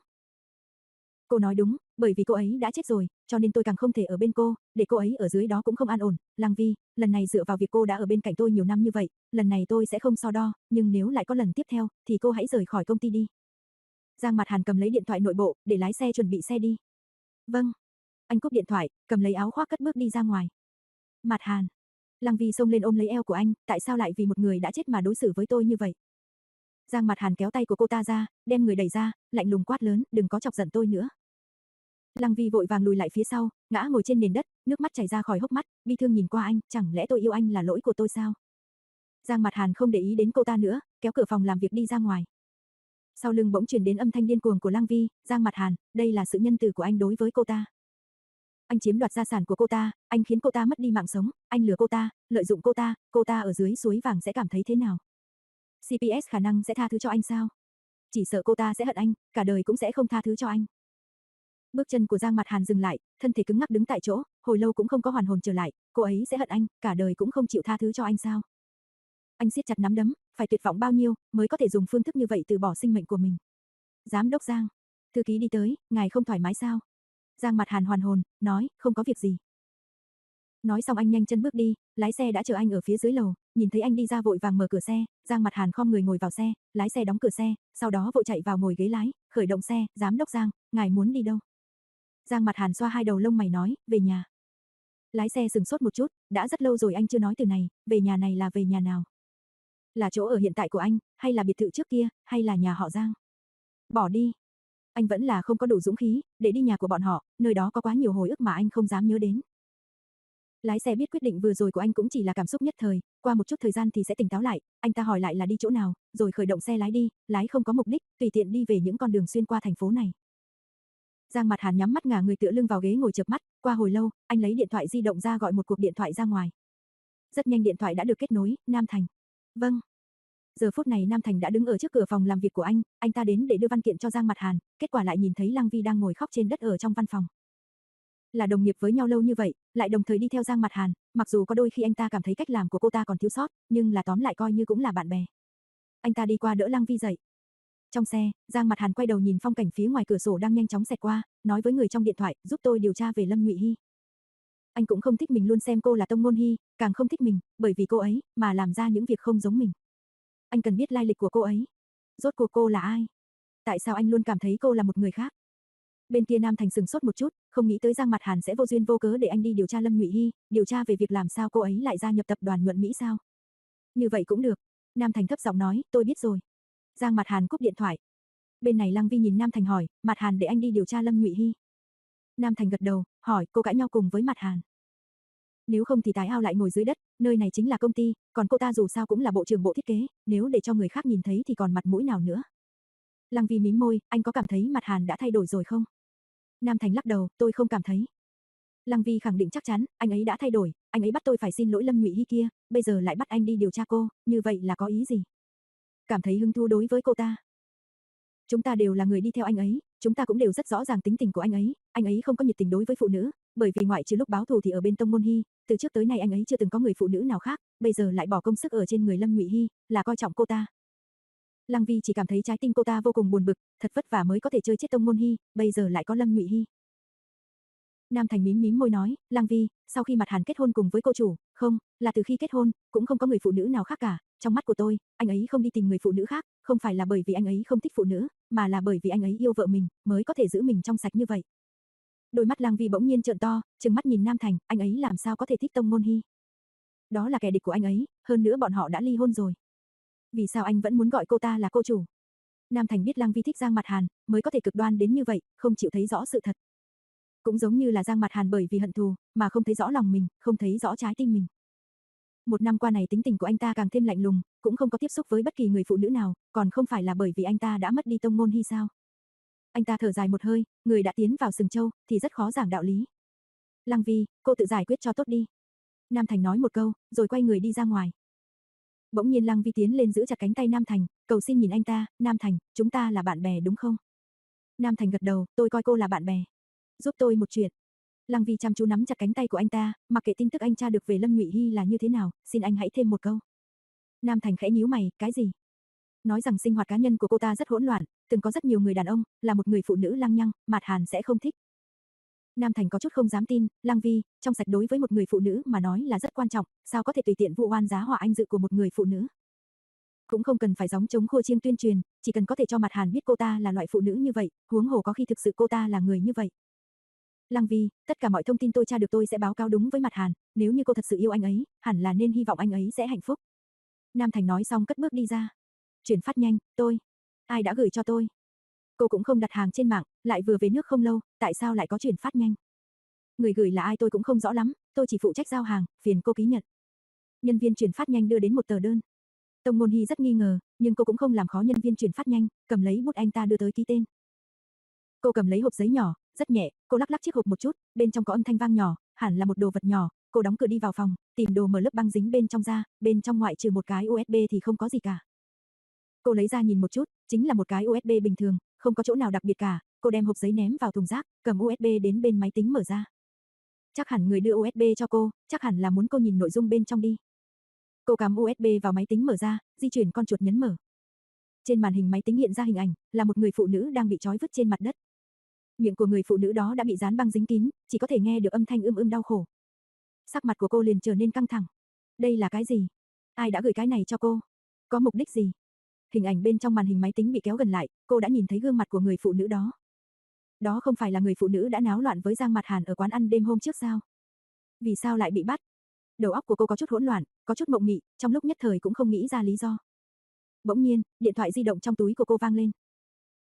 Cô nói đúng, bởi vì cô ấy đã chết rồi, cho nên tôi càng không thể ở bên cô, để cô ấy ở dưới đó cũng không an ổn. Lăng Vi, lần này dựa vào việc cô đã ở bên cạnh tôi nhiều năm như vậy, lần này tôi sẽ không so đo, nhưng nếu lại có lần tiếp theo, thì cô hãy rời khỏi công ty đi. Giang Mặt Hàn cầm lấy điện thoại nội bộ, để lái xe chuẩn bị xe đi. Vâng. Anh cúp điện thoại, cầm lấy áo khoác cất bước đi ra ngoài. Mặt Hàn. Lăng Vi xông lên ôm lấy eo của anh, tại sao lại vì một người đã chết mà đối xử với tôi như vậy? Giang Mặt Hàn kéo tay của cô ta ra, đem người đẩy ra, lạnh lùng quát lớn, đừng có chọc giận tôi nữa. Lăng Vi vội vàng lùi lại phía sau, ngã ngồi trên nền đất, nước mắt chảy ra khỏi hốc mắt, bi thương nhìn qua anh, chẳng lẽ tôi yêu anh là lỗi của tôi sao? Giang Mặt Hàn không để ý đến cô ta nữa, kéo cửa phòng làm việc đi ra ngoài. Sau lưng bỗng truyền đến âm thanh điên cuồng của Lăng Vi, Giang Mặt Hàn, đây là sự nhân từ của anh đối với cô ta. Anh chiếm đoạt gia sản của cô ta, anh khiến cô ta mất đi mạng sống, anh lừa cô ta, lợi dụng cô ta, cô ta ở dưới suối vàng sẽ cảm thấy thế nào? xê pê ét khả năng sẽ tha thứ cho anh sao? Chỉ sợ cô ta sẽ hận anh, cả đời cũng sẽ không tha thứ cho anh. Bước chân của Giang Mặt Hàn dừng lại, thân thể cứng ngắc đứng tại chỗ, hồi lâu cũng không có hoàn hồn trở lại, cô ấy sẽ hận anh, cả đời cũng không chịu tha thứ cho anh sao? Anh siết chặt nắm đấm, phải tuyệt vọng bao nhiêu, mới có thể dùng phương thức như vậy từ bỏ sinh mệnh của mình. Giám đốc Giang, thư ký đi tới, ngài không thoải mái sao? Giang Mặt Hàn hoàn hồn, nói, không có việc gì. Nói xong anh nhanh chân bước đi, lái xe đã chờ anh ở phía dưới lầu, nhìn thấy anh đi ra vội vàng mở cửa xe, Giang Mặt Hàn khom người ngồi vào xe, lái xe đóng cửa xe, sau đó vội chạy vào ngồi ghế lái, khởi động xe, giám đốc Giang, ngài muốn đi đâu? Giang Mặt Hàn xoa hai đầu lông mày nói, về nhà. Lái xe sừng sốt một chút, đã rất lâu rồi anh chưa nói từ này, về nhà này là về nhà nào? Là chỗ ở hiện tại của anh, hay là biệt thự trước kia, hay là nhà họ Giang? Bỏ đi. Anh vẫn là không có đủ dũng khí, để đi nhà của bọn họ, nơi đó có quá nhiều hồi ức mà anh không dám nhớ đến. Lái xe biết quyết định vừa rồi của anh cũng chỉ là cảm xúc nhất thời, qua một chút thời gian thì sẽ tỉnh táo lại, anh ta hỏi lại là đi chỗ nào, rồi khởi động xe lái đi, lái không có mục đích, tùy tiện đi về những con đường xuyên qua thành phố này. Giang Mặt Hàn nhắm mắt ngả người tựa lưng vào ghế ngồi chợp mắt, qua hồi lâu, anh lấy điện thoại di động ra gọi một cuộc điện thoại ra ngoài. Rất nhanh điện thoại đã được kết nối, Nam Thành. Vâng. Giờ phút này Nam Thành đã đứng ở trước cửa phòng làm việc của anh, anh ta đến để đưa văn kiện cho Giang Mặt Hàn, kết quả lại nhìn thấy Lăng Vi đang ngồi khóc trên đất ở trong văn phòng. Là đồng nghiệp với nhau lâu như vậy, lại đồng thời đi theo Giang Mặt Hàn, mặc dù có đôi khi anh ta cảm thấy cách làm của cô ta còn thiếu sót, nhưng là tóm lại coi như cũng là bạn bè. Anh ta đi qua đỡ Lăng Vi dậy. Trong xe, Giang Mặt Hàn quay đầu nhìn phong cảnh phía ngoài cửa sổ đang nhanh chóng xẹt qua, nói với người trong điện thoại, giúp tôi điều tra về Lâm Nhụy Hy. Anh cũng không thích mình luôn xem cô là Tông Ngôn Hy, càng không thích mình, bởi vì cô ấy, mà làm ra những việc không giống mình. Anh cần biết lai lịch của cô ấy. Rốt cuộc cô là ai? Tại sao anh luôn cảm thấy cô là một người khác? Bên kia Nam Thành sừng sốt một chút, không nghĩ tới Giang Mặt Hàn sẽ vô duyên vô cớ để anh đi điều tra Lâm Nhụy Hy, điều tra về việc làm sao cô ấy lại gia nhập tập đoàn Nhuận Mỹ sao? Như vậy cũng được. Nam Thành thấp giọng nói, tôi biết rồi. Giang Mặt Hàn cúp điện thoại. Bên này Lăng Vi nhìn Nam Thành hỏi, Mặt Hàn để anh đi điều tra Lâm Nhụy Hy. Nam Thành gật đầu, hỏi, cô cãi nhau cùng với Mặt Hàn. Nếu không thì tái ao lại ngồi dưới đất, nơi này chính là công ty, còn cô ta dù sao cũng là bộ trưởng bộ thiết kế, nếu để cho người khác nhìn thấy thì còn mặt mũi nào nữa. Lăng Vi mím môi, anh có cảm thấy Mặt Hàn đã thay đổi rồi không? Nam Thành lắc đầu, tôi không cảm thấy. Lăng Vi khẳng định chắc chắn, anh ấy đã thay đổi, anh ấy bắt tôi phải xin lỗi Lâm Nhụy Hy kia, bây giờ lại bắt anh đi điều tra cô, như vậy là có ý gì? Cảm thấy hứng thú đối với cô ta. Chúng ta đều là người đi theo anh ấy, chúng ta cũng đều rất rõ ràng tính tình của anh ấy, anh ấy không có nhiệt tình đối với phụ nữ, bởi vì ngoại trừ lúc báo thù thì ở bên Tông Ngôn Hy, từ trước tới nay anh ấy chưa từng có người phụ nữ nào khác, bây giờ lại bỏ công sức ở trên người Lâm Nhụy Hy, là coi trọng cô ta. Lăng Vi chỉ cảm thấy trái tim cô ta vô cùng buồn bực, thật vất vả mới có thể chơi chết Tông Ngôn Hy, bây giờ lại có Lâm Nhụy Hy. Nam Thành mím mím môi nói, Lăng Vi, sau khi Mặt Hàn kết hôn cùng với cô chủ, không, là từ khi kết hôn, cũng không có người phụ nữ nào khác cả, trong mắt của tôi, anh ấy không đi tìm người phụ nữ khác, không phải là bởi vì anh ấy không thích phụ nữ, mà là bởi vì anh ấy yêu vợ mình, mới có thể giữ mình trong sạch như vậy. Đôi mắt Lăng Vi bỗng nhiên trợn to, trừng mắt nhìn Nam Thành, anh ấy làm sao có thể thích Tông Ngôn Hy? Đó là kẻ địch của anh ấy, hơn nữa bọn họ đã ly hôn rồi. Vì sao anh vẫn muốn gọi cô ta là cô chủ? Nam Thành biết Lăng Vi thích Giang Mặt Hàn, mới có thể cực đoan đến như vậy, không chịu thấy rõ sự thật. Cũng giống như là Giang Mặt Hàn bởi vì hận thù, mà không thấy rõ lòng mình, không thấy rõ trái tim mình. Một năm qua này tính tình của anh ta càng thêm lạnh lùng, cũng không có tiếp xúc với bất kỳ người phụ nữ nào, còn không phải là bởi vì anh ta đã mất đi Tông Ngôn Hy sao? Anh ta thở dài một hơi, người đã tiến vào sừng châu, thì rất khó giảng đạo lý. Lăng Vi, cô tự giải quyết cho tốt đi. Nam Thành nói một câu, rồi quay người đi ra ngoài. Bỗng nhiên Lăng Vi tiến lên giữ chặt cánh tay Nam Thành, cầu xin nhìn anh ta, Nam Thành, chúng ta là bạn bè đúng không? Nam Thành gật đầu, tôi coi cô là bạn bè. Giúp tôi một chuyện. Lăng Vi chăm chú nắm chặt cánh tay của anh ta, mặc kệ tin tức anh tra được về Lâm Nhụy Hy là như thế nào, xin anh hãy thêm một câu. Nam Thành khẽ nhíu mày, cái gì? Nói rằng sinh hoạt cá nhân của cô ta rất hỗn loạn, từng có rất nhiều người đàn ông, là một người phụ nữ lăng nhăng, Mạt Hàn sẽ không thích. Nam Thành có chút không dám tin, Lăng Vi, trong sạch đối với một người phụ nữ mà nói là rất quan trọng, sao có thể tùy tiện vu oan giá họa anh dự của một người phụ nữ. Cũng không cần phải gióng chống khua chiêng tuyên truyền, chỉ cần có thể cho Mạt Hàn biết cô ta là loại phụ nữ như vậy, huống hồ có khi thực sự cô ta là người như vậy. Lăng Vi, tất cả mọi thông tin tôi tra được tôi sẽ báo cáo đúng với Mạt Hàn, nếu như cô thật sự yêu anh ấy, hẳn là nên hy vọng anh ấy sẽ hạnh phúc. Nam Thành nói xong cất bước đi ra. Chuyển phát nhanh, tôi. Ai đã gửi cho tôi? Cô cũng không đặt hàng trên mạng, lại vừa về nước không lâu, tại sao lại có chuyển phát nhanh? Người gửi là ai tôi cũng không rõ lắm, tôi chỉ phụ trách giao hàng, phiền cô ký nhận. Nhân viên chuyển phát nhanh đưa đến một tờ đơn. Tông Ngôn Hy rất nghi ngờ, nhưng cô cũng không làm khó nhân viên chuyển phát nhanh, cầm lấy bút anh ta đưa tới ký tên. Cô cầm lấy hộp giấy nhỏ, rất nhẹ, cô lắc lắc chiếc hộp một chút, bên trong có âm thanh vang nhỏ, hẳn là một đồ vật nhỏ, cô đóng cửa đi vào phòng, tìm đồ mở lớp băng dính bên trong ra, bên trong ngoại trừ một cái u ét bê thì không có gì cả. Cô lấy ra nhìn một chút, chính là một cái u ét bê bình thường, không có chỗ nào đặc biệt cả, cô đem hộp giấy ném vào thùng rác, cầm u ét bê đến bên máy tính mở ra. Chắc hẳn người đưa u ét bê cho cô, chắc hẳn là muốn cô nhìn nội dung bên trong đi. Cô cắm u ét bê vào máy tính mở ra, di chuyển con chuột nhấn mở. Trên màn hình máy tính hiện ra hình ảnh, là một người phụ nữ đang bị trói vứt trên mặt đất. Miệng của người phụ nữ đó đã bị dán băng dính kín, chỉ có thể nghe được âm thanh ưm ưm đau khổ. Sắc mặt của cô liền trở nên căng thẳng. Đây là cái gì? Ai đã gửi cái này cho cô? Có mục đích gì? Hình ảnh bên trong màn hình máy tính bị kéo gần lại, cô đã nhìn thấy gương mặt của người phụ nữ đó. Đó không phải là người phụ nữ đã náo loạn với Giang Mạt Hàn ở quán ăn đêm hôm trước sao? Vì sao lại bị bắt? Đầu óc của cô có chút hỗn loạn, có chút mộng mị, trong lúc nhất thời cũng không nghĩ ra lý do. Bỗng nhiên, điện thoại di động trong túi của cô vang lên.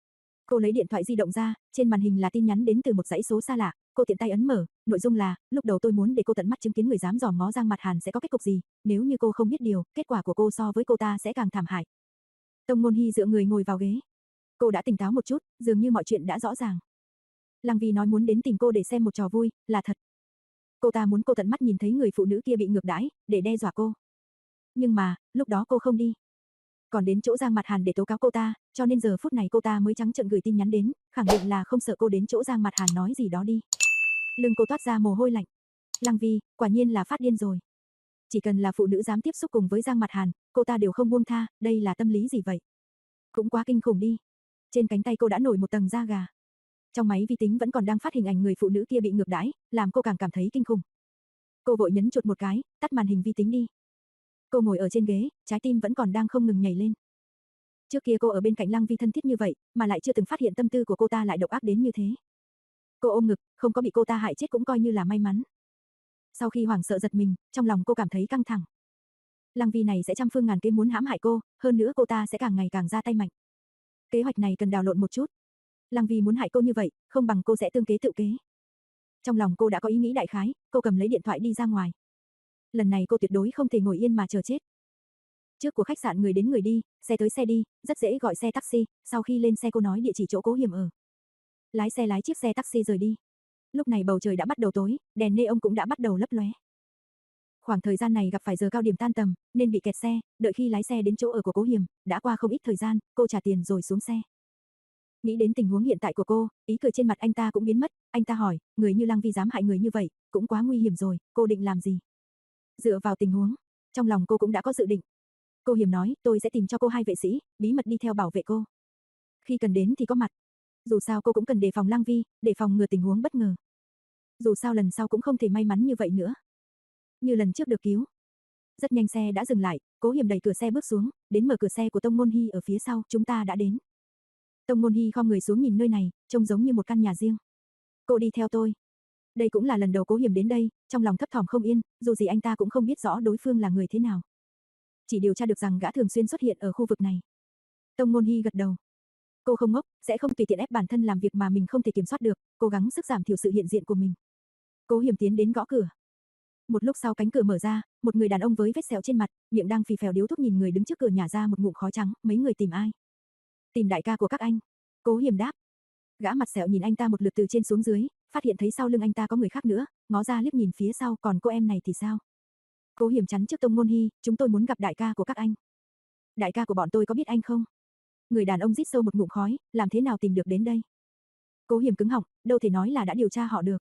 Cô lấy điện thoại di động ra, trên màn hình là tin nhắn đến từ một dãy số xa lạ, cô tiện tay ấn mở, nội dung là, lúc đầu tôi muốn để cô tận mắt chứng kiến người dám dòm ngó Giang Mặt Hàn sẽ có kết cục gì, nếu như cô không biết điều, kết quả của cô so với cô ta sẽ càng thảm hại. Tông Ngôn Hi dựa người ngồi vào ghế. Cô đã tỉnh táo một chút, dường như mọi chuyện đã rõ ràng. Lăng Vi nói muốn đến tìm cô để xem một trò vui, là thật. Cô ta muốn cô tận mắt nhìn thấy người phụ nữ kia bị ngược đãi, để đe dọa cô. Nhưng mà, lúc đó cô không đi. Còn đến chỗ Giang Mặt Hàn để tố cáo cô ta, cho nên giờ phút này cô ta mới trắng trợn gửi tin nhắn đến, khẳng định là không sợ cô đến chỗ Giang Mặt Hàn nói gì đó đi. Lưng cô toát ra mồ hôi lạnh. Lăng Vi, quả nhiên là phát điên rồi. Chỉ cần là phụ nữ dám tiếp xúc cùng với Giang Mặt Hàn, cô ta đều không buông tha, đây là tâm lý gì vậy? Cũng quá kinh khủng đi. Trên cánh tay cô đã nổi một tầng da gà. Trong máy vi tính vẫn còn đang phát hình ảnh người phụ nữ kia bị ngược đãi, làm cô càng cảm thấy kinh khủng. Cô vội nhấn chuột một cái, tắt màn hình vi tính đi. Cô ngồi ở trên ghế, trái tim vẫn còn đang không ngừng nhảy lên. Trước kia cô ở bên cạnh Lăng Vi thân thiết như vậy, mà lại chưa từng phát hiện tâm tư của cô ta lại độc ác đến như thế. Cô ôm ngực, không có bị cô ta hại chết cũng coi như là may mắn. Sau khi hoảng sợ giật mình, trong lòng cô cảm thấy căng thẳng. Lăng Vi này sẽ trăm phương ngàn kế muốn hãm hại cô, hơn nữa cô ta sẽ càng ngày càng ra tay mạnh. Kế hoạch này cần đào lộn một chút. Lăng Vi muốn hại cô như vậy, không bằng cô sẽ tương kế tự kế. Trong lòng cô đã có ý nghĩ đại khái, cô cầm lấy điện thoại đi ra ngoài. Lần này cô tuyệt đối không thể ngồi yên mà chờ chết. Trước của khách sạn người đến người đi, xe tới xe đi, rất dễ gọi xe taxi, sau khi lên xe cô nói địa chỉ chỗ Cố Hiểm ở. Lái xe lái chiếc xe taxi rời đi. Lúc này bầu trời đã bắt đầu tối, đèn neon cũng đã bắt đầu lấp lóe. Khoảng thời gian này gặp phải giờ cao điểm tan tầm, nên bị kẹt xe, đợi khi lái xe đến chỗ ở của Cố Hiểm, đã qua không ít thời gian, cô trả tiền rồi xuống xe. Nghĩ đến tình huống hiện tại của cô, ý cười trên mặt anh ta cũng biến mất, anh ta hỏi, người như Lăng Vi dám hại người như vậy, cũng quá nguy hiểm rồi, cô định làm gì? Dựa vào tình huống, trong lòng cô cũng đã có dự định. Cô Hiểm nói, tôi sẽ tìm cho cô hai vệ sĩ, bí mật đi theo bảo vệ cô. Khi cần đến thì có mặt. Dù sao cô cũng cần đề phòng Lăng Vi, để phòng ngừa tình huống bất ngờ. Dù sao lần sau cũng không thể may mắn như vậy nữa. Như lần trước được cứu. Rất nhanh xe đã dừng lại, Cố Hiểm đẩy cửa xe bước xuống, đến mở cửa xe của Tông Ngôn Hi ở phía sau, chúng ta đã đến. Tông Ngôn Hi khom người xuống nhìn nơi này, trông giống như một căn nhà riêng. Cô đi theo tôi. Đây cũng là lần đầu Cố Hiểm đến đây, trong lòng thấp thỏm không yên, dù gì anh ta cũng không biết rõ đối phương là người thế nào. Chỉ điều tra được rằng gã thường xuyên xuất hiện ở khu vực này. Tông Ngôn Hi gật đầu. Cô không ngốc, sẽ không tùy tiện ép bản thân làm việc mà mình không thể kiểm soát được, cố gắng sức giảm thiểu sự hiện diện của mình. Cố Hiểm tiến đến gõ cửa. Một lúc sau cánh cửa mở ra, một người đàn ông với vết sẹo trên mặt, miệng đang phì phèo điếu thuốc nhìn người đứng trước cửa nhả ra một ngụm khói trắng, mấy người tìm ai? Tìm đại ca của các anh. Cố Hiểm đáp. Gã mặt sẹo nhìn anh ta một lượt từ trên xuống dưới, phát hiện thấy sau lưng anh ta có người khác nữa, ngó ra liếc nhìn phía sau, còn cô em này thì sao? Cố Hiểm chắn trước Tông Ngôn Hi, chúng tôi muốn gặp đại ca của các anh. Đại ca của bọn tôi có biết anh không? Người đàn ông rít sâu một ngụm khói, làm thế nào tìm được đến đây? Cố Hiểm cứng họng, đâu thể nói là đã điều tra họ được.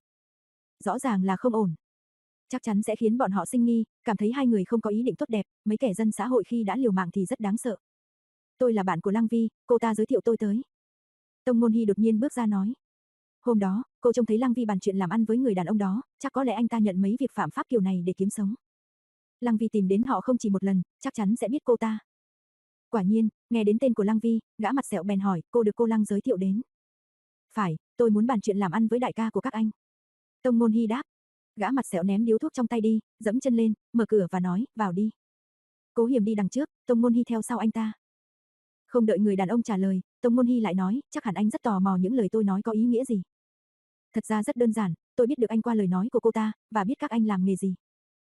Rõ ràng là không ổn. Chắc chắn sẽ khiến bọn họ sinh nghi, cảm thấy hai người không có ý định tốt đẹp, mấy kẻ dân xã hội khi đã liều mạng thì rất đáng sợ. Tôi là bạn của Lăng Vi, cô ta giới thiệu tôi tới. Tông Ngôn Hi đột nhiên bước ra nói. Hôm đó, cô trông thấy Lăng Vi bàn chuyện làm ăn với người đàn ông đó, chắc có lẽ anh ta nhận mấy việc phạm pháp kiểu này để kiếm sống. Lăng Vi tìm đến họ không chỉ một lần, chắc chắn sẽ biết cô ta. Quả nhiên, nghe đến tên của Lăng Vi, gã mặt sẹo bèn hỏi, cô được cô Lăng giới thiệu đến. Phải, tôi muốn bàn chuyện làm ăn với đại ca của các anh. Tông Ngôn Hi đáp. Gã mặt sẹo ném điếu thuốc trong tay đi, dẫm chân lên, mở cửa và nói, vào đi. Cố Hiểm đi đằng trước, Tông Ngôn Hi theo sau anh ta. Không đợi người đàn ông trả lời, Tông Ngôn Hi lại nói, chắc hẳn anh rất tò mò những lời tôi nói có ý nghĩa gì. Thật ra rất đơn giản, tôi biết được anh qua lời nói của cô ta, và biết các anh làm nghề gì.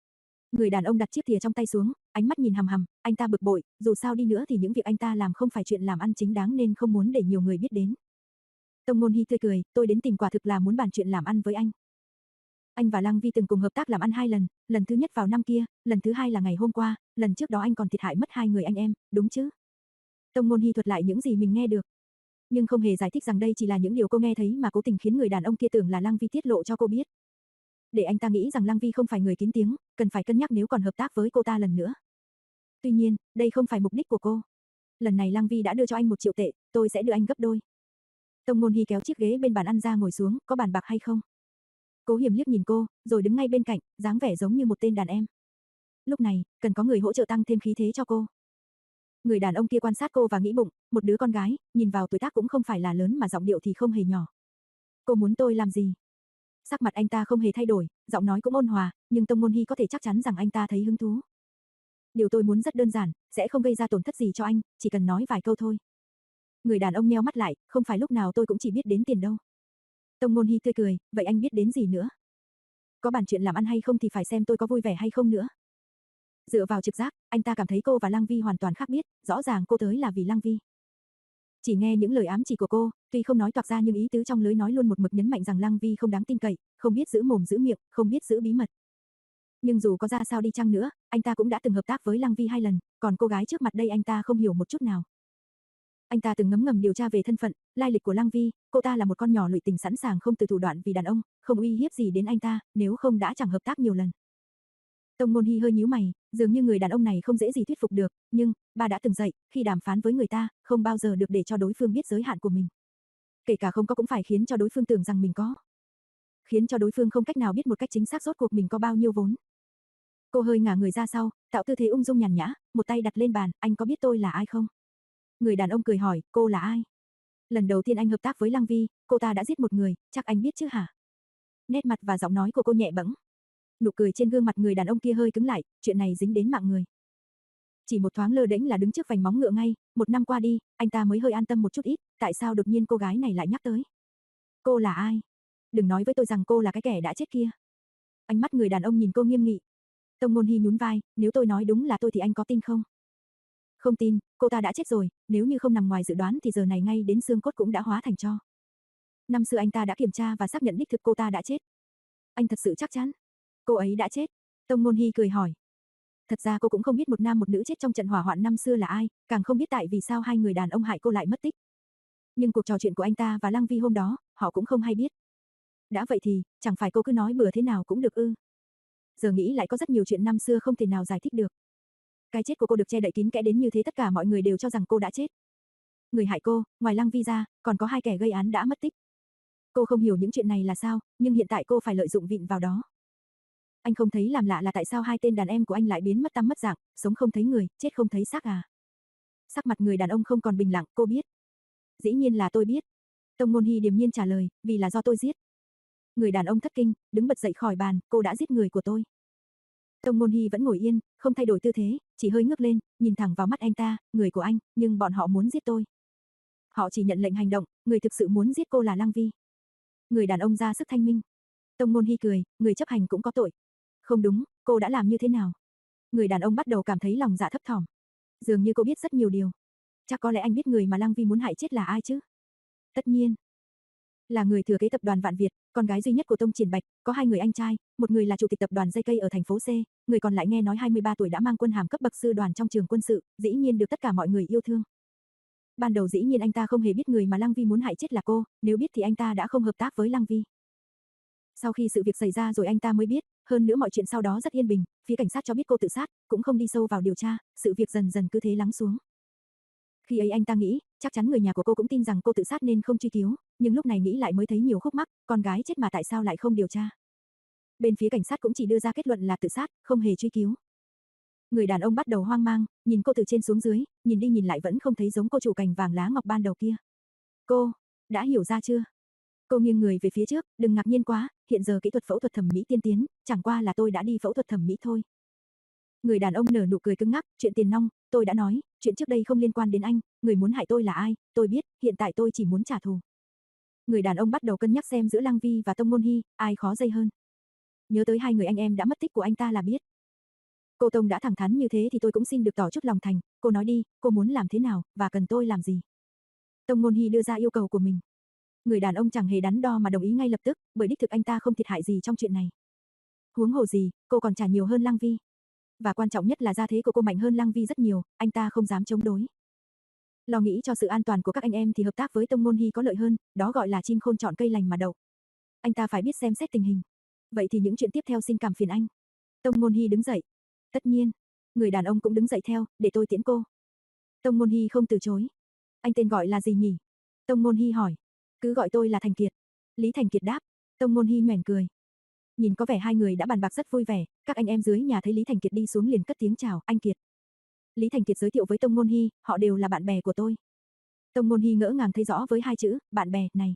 Người đàn ông đặt chiếc thìa trong tay xuống, ánh mắt nhìn hằm hằm, anh ta bực bội, dù sao đi nữa thì những việc anh ta làm không phải chuyện làm ăn chính đáng nên không muốn để nhiều người biết đến. Tông Ngôn Hi tươi cười, tôi đến tìm quả thực là muốn bàn chuyện làm ăn với anh. Anh và Lăng Vi từng cùng hợp tác làm ăn hai lần, lần thứ nhất vào năm kia, lần thứ hai là ngày hôm qua, lần trước đó anh còn thiệt hại mất hai người anh em, đúng chứ? Tông Ngôn Hi thuật lại những gì mình nghe được. Nhưng không hề giải thích rằng đây chỉ là những điều cô nghe thấy mà cố tình khiến người đàn ông kia tưởng là Lăng Vi tiết lộ cho cô biết. Để anh ta nghĩ rằng Lăng Vi không phải người kín tiếng, cần phải cân nhắc nếu còn hợp tác với cô ta lần nữa. Tuy nhiên, đây không phải mục đích của cô. Lần này Lăng Vi đã đưa cho anh một triệu tệ, tôi sẽ đưa anh gấp đôi. Tông Ngôn Hi kéo chiếc ghế bên bàn ăn ra ngồi xuống, có bàn bạc hay không? Cố Hiểm liếc nhìn cô, rồi đứng ngay bên cạnh, dáng vẻ giống như một tên đàn em. Lúc này, cần có người hỗ trợ tăng thêm khí thế cho cô. Người đàn ông kia quan sát cô và nghĩ bụng, một đứa con gái, nhìn vào tuổi tác cũng không phải là lớn mà giọng điệu thì không hề nhỏ. Cô muốn tôi làm gì? Sắc mặt anh ta không hề thay đổi, giọng nói cũng ôn hòa, nhưng Tông Ngôn Hi có thể chắc chắn rằng anh ta thấy hứng thú. Điều tôi muốn rất đơn giản, sẽ không gây ra tổn thất gì cho anh, chỉ cần nói vài câu thôi. Người đàn ông nheo mắt lại, không phải lúc nào tôi cũng chỉ biết đến tiền đâu. Tông Ngôn Hi tươi cười, vậy anh biết đến gì nữa? Có bàn chuyện làm ăn hay không thì phải xem tôi có vui vẻ hay không nữa. Dựa vào trực giác, anh ta cảm thấy cô và Lăng Vi hoàn toàn khác biệt, rõ ràng cô tới là vì Lăng Vi. Chỉ nghe những lời ám chỉ của cô, tuy không nói toạc ra nhưng ý tứ trong lưới nói luôn một mực nhấn mạnh rằng Lăng Vi không đáng tin cậy, không biết giữ mồm giữ miệng, không biết giữ bí mật. Nhưng dù có ra sao đi chăng nữa, anh ta cũng đã từng hợp tác với Lăng Vi hai lần, còn cô gái trước mặt đây anh ta không hiểu một chút nào. Anh ta từng ngấm ngầm điều tra về thân phận, lai lịch của Lăng Vi, cô ta là một con nhỏ lụy tình sẵn sàng không từ thủ đoạn vì đàn ông, không uy hiếp gì đến anh ta, nếu không đã chẳng hợp tác nhiều lần. Tông Ngôn Hi hơi nhíu mày, dường như người đàn ông này không dễ gì thuyết phục được, nhưng bà đã từng dạy, khi đàm phán với người ta, không bao giờ được để cho đối phương biết giới hạn của mình. Kể cả không có cũng phải khiến cho đối phương tưởng rằng mình có. Khiến cho đối phương không cách nào biết một cách chính xác rốt cuộc mình có bao nhiêu vốn. Cô hơi ngả người ra sau, tạo tư thế ung dung nhàn nhã, một tay đặt lên bàn, anh có biết tôi là ai không? Người đàn ông cười hỏi, cô là ai? Lần đầu tiên anh hợp tác với Lăng Vi, cô ta đã giết một người, chắc anh biết chứ hả? Nét mặt và giọng nói của cô nhẹ bẫng. Nụ cười trên gương mặt người đàn ông kia hơi cứng lại, chuyện này dính đến mạng người. Chỉ một thoáng lơ đễnh là đứng trước vành móng ngựa ngay, một năm qua đi, anh ta mới hơi an tâm một chút ít, tại sao đột nhiên cô gái này lại nhắc tới? Cô là ai? Đừng nói với tôi rằng cô là cái kẻ đã chết kia. Ánh mắt người đàn ông nhìn cô nghiêm nghị. Tông Ngôn Hi nhún vai, nếu tôi nói đúng là tôi thì anh có tin không? Không tin, cô ta đã chết rồi, nếu như không nằm ngoài dự đoán thì giờ này ngay đến xương cốt cũng đã hóa thành tro. Năm xưa anh ta đã kiểm tra và xác nhận đích thực cô ta đã chết. Anh thật sự chắc chắn? Cô ấy đã chết. Tông Ngôn Hi cười hỏi. Thật ra cô cũng không biết một nam một nữ chết trong trận hỏa hoạn năm xưa là ai, càng không biết tại vì sao hai người đàn ông hại cô lại mất tích. Nhưng cuộc trò chuyện của anh ta và Lăng Vi hôm đó, họ cũng không hay biết. Đã vậy thì, chẳng phải cô cứ nói bừa thế nào cũng được ư? Giờ nghĩ lại có rất nhiều chuyện năm xưa không thể nào giải thích được. Cái chết của cô được che đậy kín kẽ đến như thế tất cả mọi người đều cho rằng cô đã chết. Người hại cô, ngoài Lăng Vi ra, còn có hai kẻ gây án đã mất tích. Cô không hiểu những chuyện này là sao, nhưng hiện tại cô phải lợi dụng vịn vào đó. Anh không thấy làm lạ là tại sao hai tên đàn em của anh lại biến mất tăm mất dạng, sống không thấy người, chết không thấy xác à? Sắc mặt người đàn ông không còn bình lặng, cô biết. Dĩ nhiên là tôi biết. Tông Ngôn Hi điềm nhiên trả lời, vì là do tôi giết. Người đàn ông thất kinh, đứng bật dậy khỏi bàn, cô đã giết người của tôi. Tông Ngôn Hi vẫn ngồi yên, không thay đổi tư thế, chỉ hơi ngước lên, nhìn thẳng vào mắt anh ta, người của anh, nhưng bọn họ muốn giết tôi. Họ chỉ nhận lệnh hành động, người thực sự muốn giết cô là Lăng Vi. Người đàn ông ra sức thanh minh. Tông Ngôn Hi cười, người chấp hành cũng có tội. Không đúng, cô đã làm như thế nào? Người đàn ông bắt đầu cảm thấy lòng dạ thấp thỏm. Dường như cô biết rất nhiều điều. Chắc có lẽ anh biết người mà Lăng Vi muốn hại chết là ai chứ? Tất nhiên. Là người thừa kế tập đoàn Vạn Việt, con gái duy nhất của Tông Triển Bạch, có hai người anh trai, một người là chủ tịch tập đoàn dây cây ở thành phố C, người còn lại nghe nói hai mươi ba tuổi đã mang quân hàm cấp bậc sư đoàn trong trường quân sự, dĩ nhiên được tất cả mọi người yêu thương. Ban đầu dĩ nhiên anh ta không hề biết người mà Lăng Vi muốn hại chết là cô, nếu biết thì anh ta đã không hợp tác với Lăng Vi. Sau khi sự việc xảy ra rồi anh ta mới biết, hơn nữa mọi chuyện sau đó rất yên bình, phía cảnh sát cho biết cô tự sát, cũng không đi sâu vào điều tra, sự việc dần dần cứ thế lắng xuống. Khi ấy anh ta nghĩ, chắc chắn người nhà của cô cũng tin rằng cô tự sát nên không truy cứu, nhưng lúc này nghĩ lại mới thấy nhiều khúc mắc, con gái chết mà tại sao lại không điều tra. Bên phía cảnh sát cũng chỉ đưa ra kết luận là tự sát, không hề truy cứu. Người đàn ông bắt đầu hoang mang, nhìn cô từ trên xuống dưới, nhìn đi nhìn lại vẫn không thấy giống cô chủ cành vàng lá ngọc ban đầu kia. Cô, đã hiểu ra chưa? Cô nghiêng người về phía trước, đừng ngạc nhiên quá, hiện giờ kỹ thuật phẫu thuật thẩm mỹ tiên tiến, chẳng qua là tôi đã đi phẫu thuật thẩm mỹ thôi. Người đàn ông nở nụ cười cứng ngắc, chuyện tiền nong, tôi đã nói, chuyện trước đây không liên quan đến anh, người muốn hại tôi là ai, tôi biết, hiện tại tôi chỉ muốn trả thù. Người đàn ông bắt đầu cân nhắc xem giữa Lăng Vi và Tông Ngôn Hi, ai khó dây hơn. Nhớ tới hai người anh em đã mất tích của anh ta là biết. Cô Tông đã thẳng thắn như thế thì tôi cũng xin được tỏ chút lòng thành, cô nói đi, cô muốn làm thế nào, và cần tôi làm gì? Tông Ngôn Hi đưa ra yêu cầu của mình. Người đàn ông chẳng hề đắn đo mà đồng ý ngay lập tức, bởi đích thực anh ta không thiệt hại gì trong chuyện này. Huống hồ gì, cô còn trả nhiều hơn Lăng Vi. Và quan trọng nhất là gia thế của cô mạnh hơn Lăng Vi rất nhiều, anh ta không dám chống đối. Lo nghĩ cho sự an toàn của các anh em thì hợp tác với Tông Ngôn Hi có lợi hơn, đó gọi là chim khôn chọn cây lành mà đậu. Anh ta phải biết xem xét tình hình. Vậy thì những chuyện tiếp theo xin cảm phiền anh. Tông Ngôn Hi đứng dậy. Tất nhiên. Người đàn ông cũng đứng dậy theo, để tôi tiễn cô. Tông Ngôn Hi không từ chối. Anh tên gọi là gì nhỉ? Tông Ngôn Hi hỏi. Cứ gọi tôi là Thành Kiệt. Lý Thành Kiệt đáp. Tông Ngôn Hi nhoẻn cười. Nhìn có vẻ hai người đã bàn bạc rất vui vẻ, các anh em dưới nhà thấy Lý Thành Kiệt đi xuống liền cất tiếng chào, anh Kiệt. Lý Thành Kiệt giới thiệu với Tông Ngôn Hi, họ đều là bạn bè của tôi. Tông Ngôn Hi ngỡ ngàng thấy rõ với hai chữ, bạn bè, này.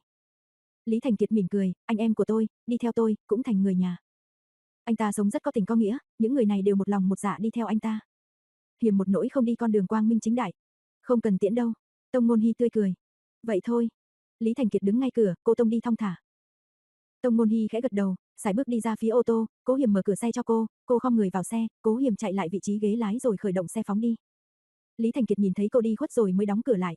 Lý Thành Kiệt mỉm cười, anh em của tôi, đi theo tôi, cũng thành người nhà. Anh ta sống rất có tình có nghĩa, những người này đều một lòng một dạ đi theo anh ta. Hiềm một nỗi không đi con đường quang minh chính đại. Không cần tiễn đâu. Tông Ngôn Hi tươi cười. Vậy thôi. Lý Thành Kiệt đứng ngay cửa, cô Tông đi thong thả. Tông Ngôn Hi khẽ gật đầu, sải bước đi ra phía ô tô, Cố Hiểm mở cửa xe cho cô, cô khom người vào xe, Cố Hiểm chạy lại vị trí ghế lái rồi khởi động xe phóng đi. Lý Thành Kiệt nhìn thấy cô đi khuất rồi mới đóng cửa lại.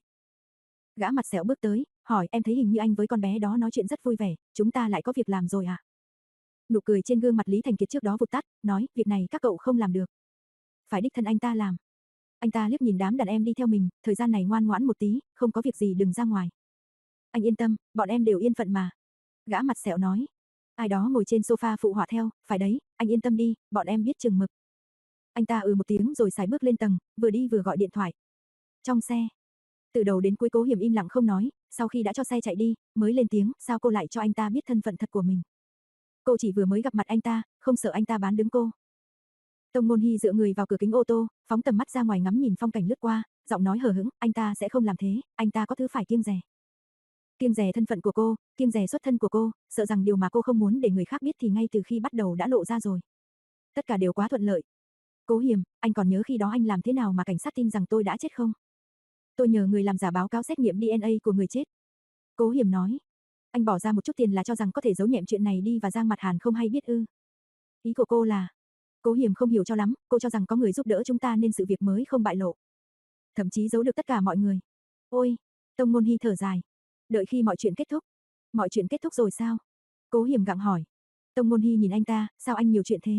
Gã mặt sẹo bước tới, hỏi em thấy hình như anh với con bé đó nói chuyện rất vui vẻ, chúng ta lại có việc làm rồi à? Nụ cười trên gương mặt Lý Thành Kiệt trước đó vụt tắt, nói, việc này các cậu không làm được. Phải đích thân anh ta làm. Anh ta liếc nhìn đám đàn em đi theo mình, thời gian này ngoan ngoãn một tí, không có việc gì đừng ra ngoài. Anh yên tâm, bọn em đều yên phận mà. Gã mặt sẹo nói. Ai đó ngồi trên sofa phụ họa theo, phải đấy, anh yên tâm đi, bọn em biết chừng mực. Anh ta ừ một tiếng rồi sải bước lên tầng, vừa đi vừa gọi điện thoại. Trong xe, từ đầu đến cuối Cố Hiểm im lặng không nói, sau khi đã cho xe chạy đi, mới lên tiếng, sao cô lại cho anh ta biết thân phận thật của mình. Cô chỉ vừa mới gặp mặt anh ta, không sợ anh ta bán đứng cô. Tông Ngôn Hi dựa người vào cửa kính ô tô, phóng tầm mắt ra ngoài ngắm nhìn phong cảnh lướt qua, giọng nói hờ hững, anh ta sẽ không làm thế, anh ta có thứ phải kiêng dè. Kiêng dè thân phận của cô, kiêng dè xuất thân của cô, sợ rằng điều mà cô không muốn để người khác biết thì ngay từ khi bắt đầu đã lộ ra rồi. Tất cả đều quá thuận lợi. Cố Hiểm, anh còn nhớ khi đó anh làm thế nào mà cảnh sát tin rằng tôi đã chết không? Tôi nhờ người làm giả báo cáo xét nghiệm đê en a của người chết. Cố Hiểm nói. Anh bỏ ra một chút tiền là cho rằng có thể giấu nhẹm chuyện này đi và Giang Mặt Hàn không hay biết ư? Ý của cô là... Cố Hiểm không hiểu cho lắm, cô cho rằng có người giúp đỡ chúng ta nên sự việc mới không bại lộ. Thậm chí giấu được tất cả mọi người. Ôi, Tông Ngôn Hi thở dài. Đợi khi mọi chuyện kết thúc. Mọi chuyện kết thúc rồi sao? Cố Hiểm gặng hỏi. Tông Ngôn Hi nhìn anh ta, sao anh nhiều chuyện thế?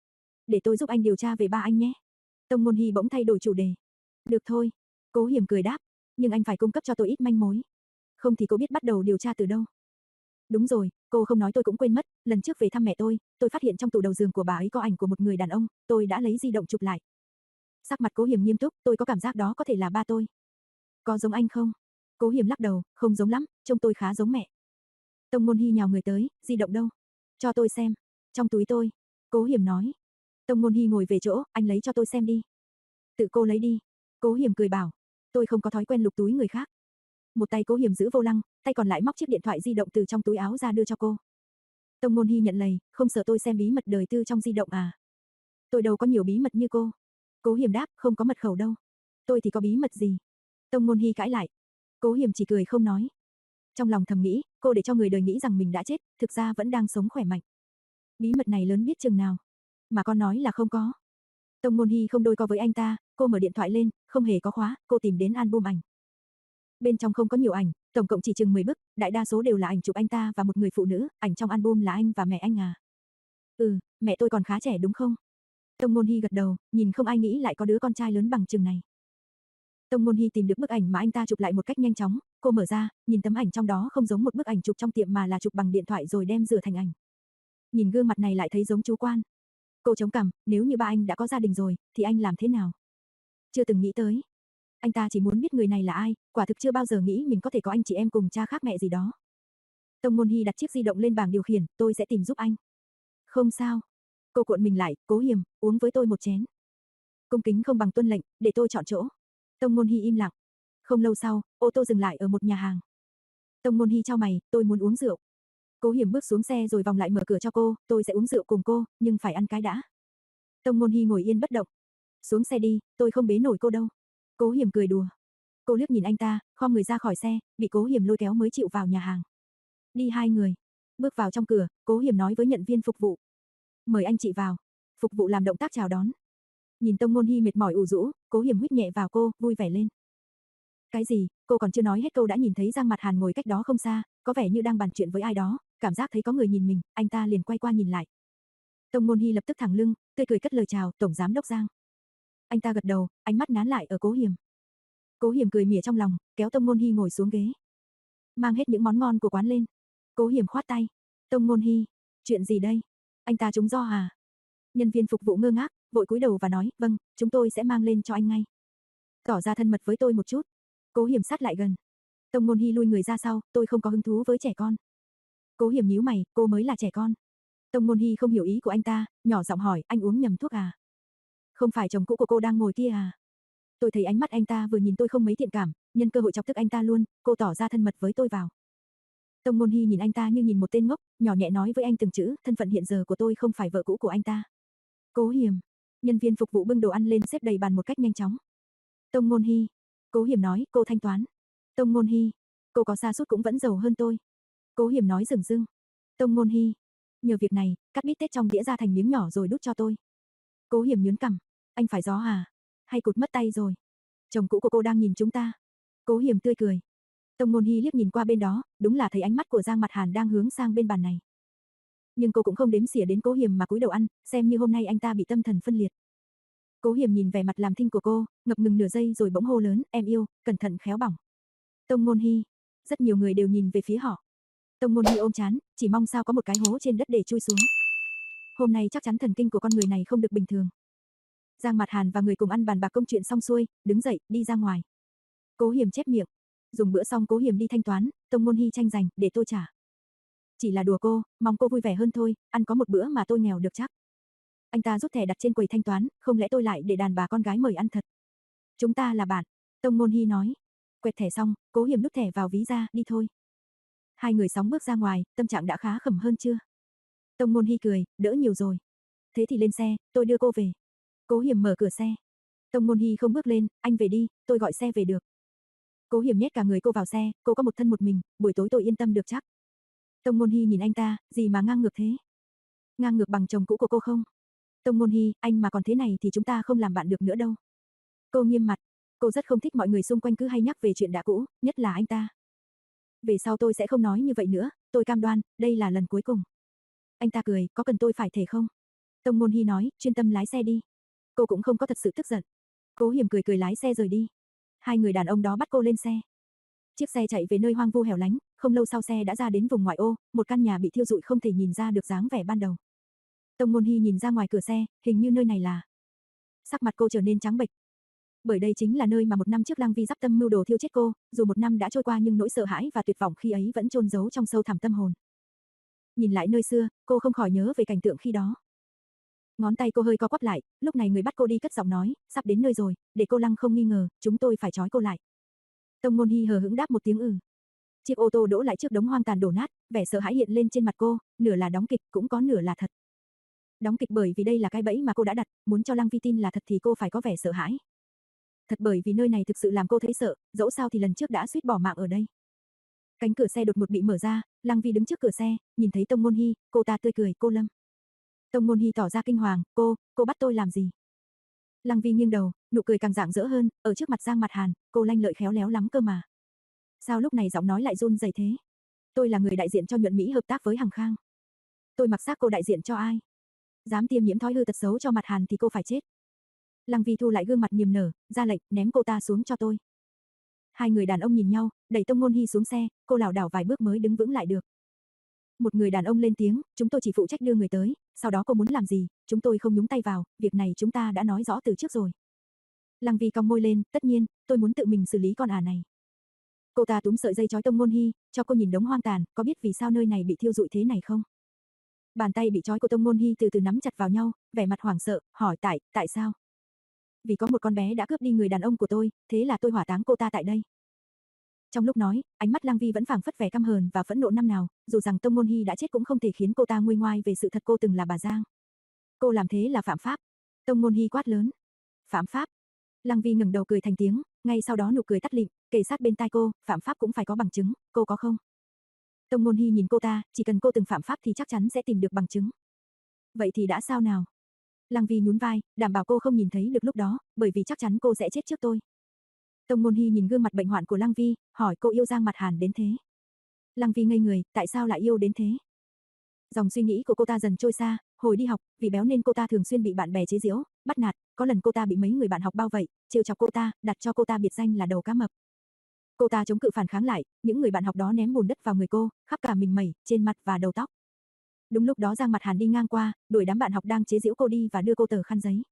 Để tôi giúp anh điều tra về ba anh nhé. Tông Ngôn Hi bỗng thay đổi chủ đề. Được thôi. Cố Hiểm cười đáp. Nhưng anh phải cung cấp cho tôi ít manh mối. Không thì cô biết bắt đầu điều tra từ đâu. Đúng rồi, cô không nói tôi cũng quên mất, lần trước về thăm mẹ tôi, tôi phát hiện trong tủ đầu giường của bà ấy có ảnh của một người đàn ông, tôi đã lấy di động chụp lại. Sắc mặt Cố Hiểm nghiêm túc, tôi có cảm giác đó có thể là ba tôi. Có giống anh không? Cố Hiểm lắc đầu, không giống lắm, trông tôi khá giống mẹ. Tông Ngôn Hi nhào người tới, di động đâu? Cho tôi xem. Trong túi tôi. Cố Hiểm nói. Tông Ngôn Hi ngồi về chỗ, anh lấy cho tôi xem đi. Tự cô lấy đi. Cố Hiểm cười bảo. Tôi không có thói quen lục túi người khác. Một tay Cố Hiểm giữ vô lăng, tay còn lại móc chiếc điện thoại di động từ trong túi áo ra đưa cho cô. Tông Ngôn Hi nhận lấy, không sợ tôi xem bí mật đời tư trong di động à? Tôi đâu có nhiều bí mật như cô. Cố Hiểm đáp, không có mật khẩu đâu. Tôi thì có bí mật gì? Tông Ngôn Hi cãi lại. Cố Hiểm chỉ cười không nói. Trong lòng thầm nghĩ, cô để cho người đời nghĩ rằng mình đã chết, thực ra vẫn đang sống khỏe mạnh. Bí mật này lớn biết chừng nào. Mà con nói là không có. Tông Ngôn Hi không đôi co với anh ta, cô mở điện thoại lên, không hề có khóa, cô tìm đến album ảnh. Bên trong không có nhiều ảnh, tổng cộng chỉ chừng mười bức, đại đa số đều là ảnh chụp anh ta và một người phụ nữ, ảnh trong album là anh và mẹ anh à. Ừ, mẹ tôi còn khá trẻ đúng không? Tông Ngôn Hi gật đầu, nhìn không ai nghĩ lại có đứa con trai lớn bằng chừng này. Tông Ngôn Hi tìm được bức ảnh mà anh ta chụp lại một cách nhanh chóng, cô mở ra, nhìn tấm ảnh trong đó không giống một bức ảnh chụp trong tiệm mà là chụp bằng điện thoại rồi đem rửa thành ảnh. Nhìn gương mặt này lại thấy giống chú Quan. Cô chống cằm, nếu như ba anh đã có gia đình rồi, thì anh làm thế nào? Chưa từng nghĩ tới. Anh ta chỉ muốn biết người này là ai, quả thực chưa bao giờ nghĩ mình có thể có anh chị em cùng cha khác mẹ gì đó. Tông Ngôn Hi đặt chiếc di động lên bảng điều khiển, tôi sẽ tìm giúp anh. Không sao. Cô cuộn mình lại, Cố Hiểm, uống với tôi một chén. Cung kính không bằng tuân lệnh, để tôi chọn chỗ. Tông Ngôn Hi im lặng. Không lâu sau, ô tô dừng lại ở một nhà hàng. Tông Ngôn Hi chau mày, tôi muốn uống rượu. Cố Hiểm bước xuống xe rồi vòng lại mở cửa cho cô, tôi sẽ uống rượu cùng cô, nhưng phải ăn cái đã. Tông Ngôn Hi ngồi yên bất động. Xuống xe đi, tôi không bế nổi cô đâu. Cố Hiểm cười đùa. Cô liếc nhìn anh ta, khom người ra khỏi xe, bị Cố Hiểm lôi kéo mới chịu vào nhà hàng. Đi hai người. Bước vào trong cửa, Cố Hiểm nói với nhận viên phục vụ. Mời anh chị vào. Phục vụ làm động tác chào đón. Nhìn Tông Ngôn Hi mệt mỏi ủ rũ, Cố Hiểm huých nhẹ vào cô, vui vẻ lên. Cái gì? Cô còn chưa nói hết câu đã nhìn thấy Giang Mặt Hàn ngồi cách đó không xa, có vẻ như đang bàn chuyện với ai đó, cảm giác thấy có người nhìn mình, anh ta liền quay qua nhìn lại. Tông Ngôn Hi lập tức thẳng lưng, tươi cười cất lời chào, tổng giám đốc Giang. Anh ta gật đầu, ánh mắt nán lại ở Cố Hiểm. Cố Hiểm cười mỉa trong lòng, kéo Tông Ngôn Hi ngồi xuống ghế. Mang hết những món ngon của quán lên. Cố Hiểm khoát tay. Tông Ngôn Hi, chuyện gì đây? Anh ta trúng do à? Nhân viên phục vụ ngơ ngác, vội cúi đầu và nói, vâng, chúng tôi sẽ mang lên cho anh ngay. Tỏ ra thân mật với tôi một chút. Cố Hiểm sát lại gần. Tông Ngôn Hi lui người ra sau, tôi không có hứng thú với trẻ con. Cố Hiểm nhíu mày, cô mới là trẻ con. Tông Ngôn Hi không hiểu ý của anh ta, nhỏ giọng hỏi, anh uống nhầm thuốc à? Không phải chồng cũ của cô đang ngồi kia à? Tôi thấy ánh mắt anh ta vừa nhìn tôi không mấy thiện cảm, nhân cơ hội chọc tức anh ta luôn, cô tỏ ra thân mật với tôi vào. Tông Ngôn Hi nhìn anh ta như nhìn một tên ngốc, nhỏ nhẹ nói với anh từng chữ, thân phận hiện giờ của tôi không phải vợ cũ của anh ta. Cố Hiểm, nhân viên phục vụ bưng đồ ăn lên xếp đầy bàn một cách nhanh chóng. Tông Ngôn Hi, Cố Hiểm nói, cô thanh toán. Tông Ngôn Hy, cô có sa sút cũng vẫn giàu hơn tôi. Cố Hiểm nói dửng dưng. Tông Ngôn Hy, nhờ việc này, cắt bít tết trong đĩa ra thành miếng nhỏ rồi đút cho tôi. Cố Hiểm nhướng cằm, anh phải gió à? Hay cụt mất tay rồi? Chồng cũ của cô đang nhìn chúng ta. Cố Hiểm tươi cười. Tông Ngôn Hy liếc nhìn qua bên đó, đúng là thấy ánh mắt của Giang Mặt Hàn đang hướng sang bên bàn này. Nhưng cô cũng không đếm xỉa đến Cố Hiểm mà cúi đầu ăn, xem như hôm nay anh ta bị tâm thần phân liệt. Cố Hiểm nhìn vẻ mặt làm thinh của cô, ngập ngừng nửa giây rồi bỗng hô lớn, em yêu, cẩn thận khéo bỏng. Tông Ngôn Hy, rất nhiều người đều nhìn về phía họ. Tông Ngôn Hy ôm chán, chỉ mong sao có một cái hố trên đất để chui xuống. Hôm nay chắc chắn thần kinh của con người này không được bình thường. Giang Mặt Hàn và người cùng ăn bàn bạc công chuyện xong xuôi, đứng dậy, đi ra ngoài. Cố Hiểm chép miệng. Dùng bữa xong Cố Hiểm đi thanh toán, Tông Ngôn Hy tranh giành, để tôi trả. Chỉ là đùa cô, mong cô vui vẻ hơn thôi, ăn có một bữa mà tôi nghèo được chắc. Anh ta rút thẻ đặt trên quầy thanh toán, không lẽ tôi lại để đàn bà con gái mời ăn thật. Chúng ta là bạn, Tông Ngôn Hy nói. Quẹt thẻ xong, Cố Hiểm đút thẻ vào ví ra, đi thôi. Hai người sóng bước ra ngoài, tâm trạng đã khá khẩm hơn chưa? Tông Ngôn Hy cười, đỡ nhiều rồi. Thế thì lên xe, tôi đưa cô về. Cố Hiểm mở cửa xe. Tông Ngôn Hy không bước lên, anh về đi, tôi gọi xe về được. Cố Hiểm nhét cả người cô vào xe, cô có một thân một mình, buổi tối tôi yên tâm được chắc. Tông Ngôn Hy nhìn anh ta, gì mà ngang ngược thế? Ngang ngược bằng chồng cũ của cô không? Tông Ngôn Hy, anh mà còn thế này thì chúng ta không làm bạn được nữa đâu. Cô nghiêm mặt, cô rất không thích mọi người xung quanh cứ hay nhắc về chuyện đã cũ, nhất là anh ta. Về sau tôi sẽ không nói như vậy nữa, tôi cam đoan, đây là lần cuối cùng. Anh ta cười, có cần tôi phải thề không? Tông Ngôn Hy nói, chuyên tâm lái xe đi. Cô cũng không có thật sự tức giận. Cố Hiểm cười cười lái xe rời đi. Hai người đàn ông đó bắt cô lên xe. Chiếc xe chạy về nơi hoang vu hẻo lánh, không lâu sau xe đã ra đến vùng ngoại ô, một căn nhà bị thiêu rụi không thể nhìn ra được dáng vẻ ban đầu. Tông Ngôn Hy nhìn ra ngoài cửa xe, hình như nơi này là. Sắc mặt cô trở nên trắng bệch. Bởi đây chính là nơi mà một năm trước Lăng Vi dắp tâm mưu đồ thiêu chết cô, dù một năm đã trôi qua nhưng nỗi sợ hãi và tuyệt vọng khi ấy vẫn chôn giấu trong sâu thẳm tâm hồn. Nhìn lại nơi xưa, cô không khỏi nhớ về cảnh tượng khi đó. Ngón tay cô hơi co quắp lại, lúc này người bắt cô đi cất giọng nói, sắp đến nơi rồi, để cô Lăng không nghi ngờ, chúng tôi phải trói cô lại. Tông Ngôn Hy hờ hững đáp một tiếng ừ. Chiếc ô tô đỗ lại trước đống hoang tàn đổ nát, vẻ sợ hãi hiện lên trên mặt cô, nửa là đóng kịch cũng có nửa là thật. Đóng kịch bởi vì đây là cái bẫy mà cô đã đặt, muốn cho Lăng Vi tin là thật thì cô phải có vẻ sợ hãi. Thật bởi vì nơi này thực sự làm cô thấy sợ, dẫu sao thì lần trước đã suýt bỏ mạng ở đây. Cánh cửa xe đột ngột bị mở ra, Lăng Vi đứng trước cửa xe, nhìn thấy Tông Ngôn Hy, cô ta tươi cười, cô Lâm. Tông Ngôn Hy tỏ ra kinh hoàng, cô, cô bắt tôi làm gì? Lăng Vi nghiêng đầu, nụ cười càng rạng rỡ hơn, ở trước mặt Giang Mặt Hàn, cô lanh lợi khéo léo lắm cơ mà. Sao lúc này giọng nói lại run rẩy thế? Tôi là người đại diện cho Nhuận Mỹ hợp tác với Hằng Khang. Tôi mặc xác cô đại diện cho ai? Dám tiêm nhiễm thói hư tật xấu cho Mặt Hàn thì cô phải chết. Lăng Vi thu lại gương mặt niềm nở, ra lệnh, ném cô ta xuống cho tôi. Hai người đàn ông nhìn nhau, đẩy Tông Ngôn Hy xuống xe, cô lảo đảo vài bước mới đứng vững lại được. Một người đàn ông lên tiếng, chúng tôi chỉ phụ trách đưa người tới, sau đó cô muốn làm gì, chúng tôi không nhúng tay vào, việc này chúng ta đã nói rõ từ trước rồi. Lăng Vi cong môi lên, tất nhiên, tôi muốn tự mình xử lý con ả này. Cô ta túm sợi dây trói Tông Ngôn Hy, cho cô nhìn đống hoang tàn, có biết vì sao nơi này bị thiêu rụi thế này không? Bàn tay bị trói của Tông Ngôn Hy từ từ nắm chặt vào nhau, vẻ mặt hoảng sợ, hỏi tại, tại sao? Vì có một con bé đã cướp đi người đàn ông của tôi, thế là tôi hỏa táng cô ta tại đây. Trong lúc nói, ánh mắt Lăng Vi vẫn phảng phất vẻ căm hờn và phẫn nộ năm nào, dù rằng Tông Ngôn Hy đã chết cũng không thể khiến cô ta nguôi ngoai về sự thật cô từng là bà Giang. Cô làm thế là phạm pháp. Tông Ngôn Hy quát lớn. Phạm pháp? Lăng Vi ngẩng đầu cười thành tiếng, ngay sau đó nụ cười tắt lịm, kề sát bên tai cô, phạm pháp cũng phải có bằng chứng, cô có không? Tông Ngôn Hy nhìn cô ta, chỉ cần cô từng phạm pháp thì chắc chắn sẽ tìm được bằng chứng. Vậy thì đã sao nào? Lăng Vi nhún vai, đảm bảo cô không nhìn thấy được lúc đó, bởi vì chắc chắn cô sẽ chết trước tôi. Tông Ngôn Hy nhìn gương mặt bệnh hoạn của Lăng Vi, hỏi cô yêu Giang Mặt Hàn đến thế. Lăng Vi ngây người, tại sao lại yêu đến thế? Dòng suy nghĩ của cô ta dần trôi xa, hồi đi học, vì béo nên cô ta thường xuyên bị bạn bè chế giễu, bắt nạt, có lần cô ta bị mấy người bạn học bao vây, trêu chọc cô ta, đặt cho cô ta biệt danh là đầu cá mập. Cô ta chống cự phản kháng lại, những người bạn học đó ném bùn đất vào người cô, khắp cả mình mẩy, trên mặt và đầu tóc. Đúng lúc đó Giang Mặt Hàn đi ngang qua, đuổi đám bạn học đang chế giễu cô đi và đưa cô tờ khăn giấy.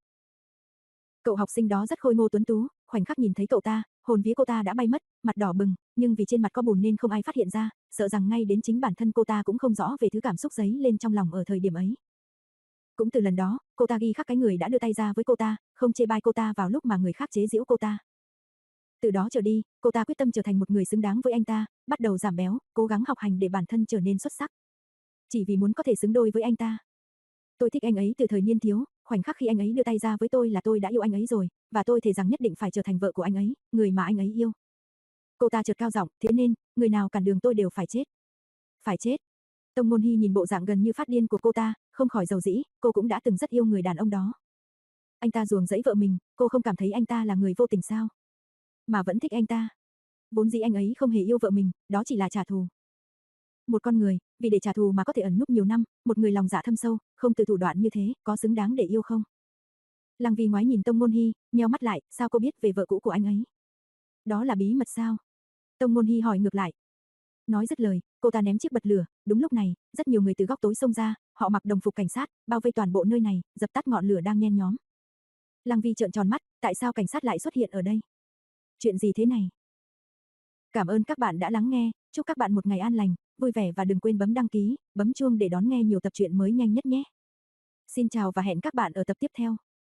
Cậu học sinh đó rất khôi ngô tuấn tú, khoảnh khắc nhìn thấy cậu ta, hồn vía cô ta đã bay mất, mặt đỏ bừng, nhưng vì trên mặt có bùn nên không ai phát hiện ra, sợ rằng ngay đến chính bản thân cô ta cũng không rõ về thứ cảm xúc dấy lên trong lòng ở thời điểm ấy. Cũng từ lần đó, cô ta ghi khắc cái người đã đưa tay ra với cô ta, không chê bai cô ta vào lúc mà người khác chế giễu cô ta. Từ đó trở đi, cô ta quyết tâm trở thành một người xứng đáng với anh ta, bắt đầu giảm béo, cố gắng học hành để bản thân trở nên xuất sắc. Chỉ vì muốn có thể xứng đôi với anh ta. Tôi thích anh ấy từ thời niên thiếu, khoảnh khắc khi anh ấy đưa tay ra với tôi là tôi đã yêu anh ấy rồi, và tôi thề rằng nhất định phải trở thành vợ của anh ấy, người mà anh ấy yêu. Cô ta chợt cao giọng, thế nên, người nào cản đường tôi đều phải chết. Phải chết. Tông Môn Hy nhìn bộ dạng gần như phát điên của cô ta, không khỏi dầu dĩ, cô cũng đã từng rất yêu người đàn ông đó. Anh ta ruồng rẫy vợ mình, cô không cảm thấy anh ta là người vô tình sao? Mà vẫn thích anh ta. Vốn dĩ anh ấy không hề yêu vợ mình, đó chỉ là trả thù. Một con người, vì để trả thù mà có thể ẩn núp nhiều năm, một người lòng dạ thâm sâu, không từ thủ đoạn như thế, có xứng đáng để yêu không? Lăng Vi ngoái nhìn Tông Môn Hy, nheo mắt lại, sao cô biết về vợ cũ của anh ấy? Đó là bí mật sao? Tông Môn Hy hỏi ngược lại. Nói dứt lời, cô ta ném chiếc bật lửa, đúng lúc này, rất nhiều người từ góc tối xông ra, họ mặc đồng phục cảnh sát, bao vây toàn bộ nơi này, dập tắt ngọn lửa đang nhen nhóm. Lăng Vi trợn tròn mắt, tại sao cảnh sát lại xuất hiện ở đây? Chuyện gì thế này? Cảm ơn các bạn đã lắng nghe, chúc các bạn một ngày an lành, vui vẻ và đừng quên bấm đăng ký, bấm chuông để đón nghe nhiều tập truyện mới nhanh nhất nhé. Xin chào và hẹn các bạn ở tập tiếp theo.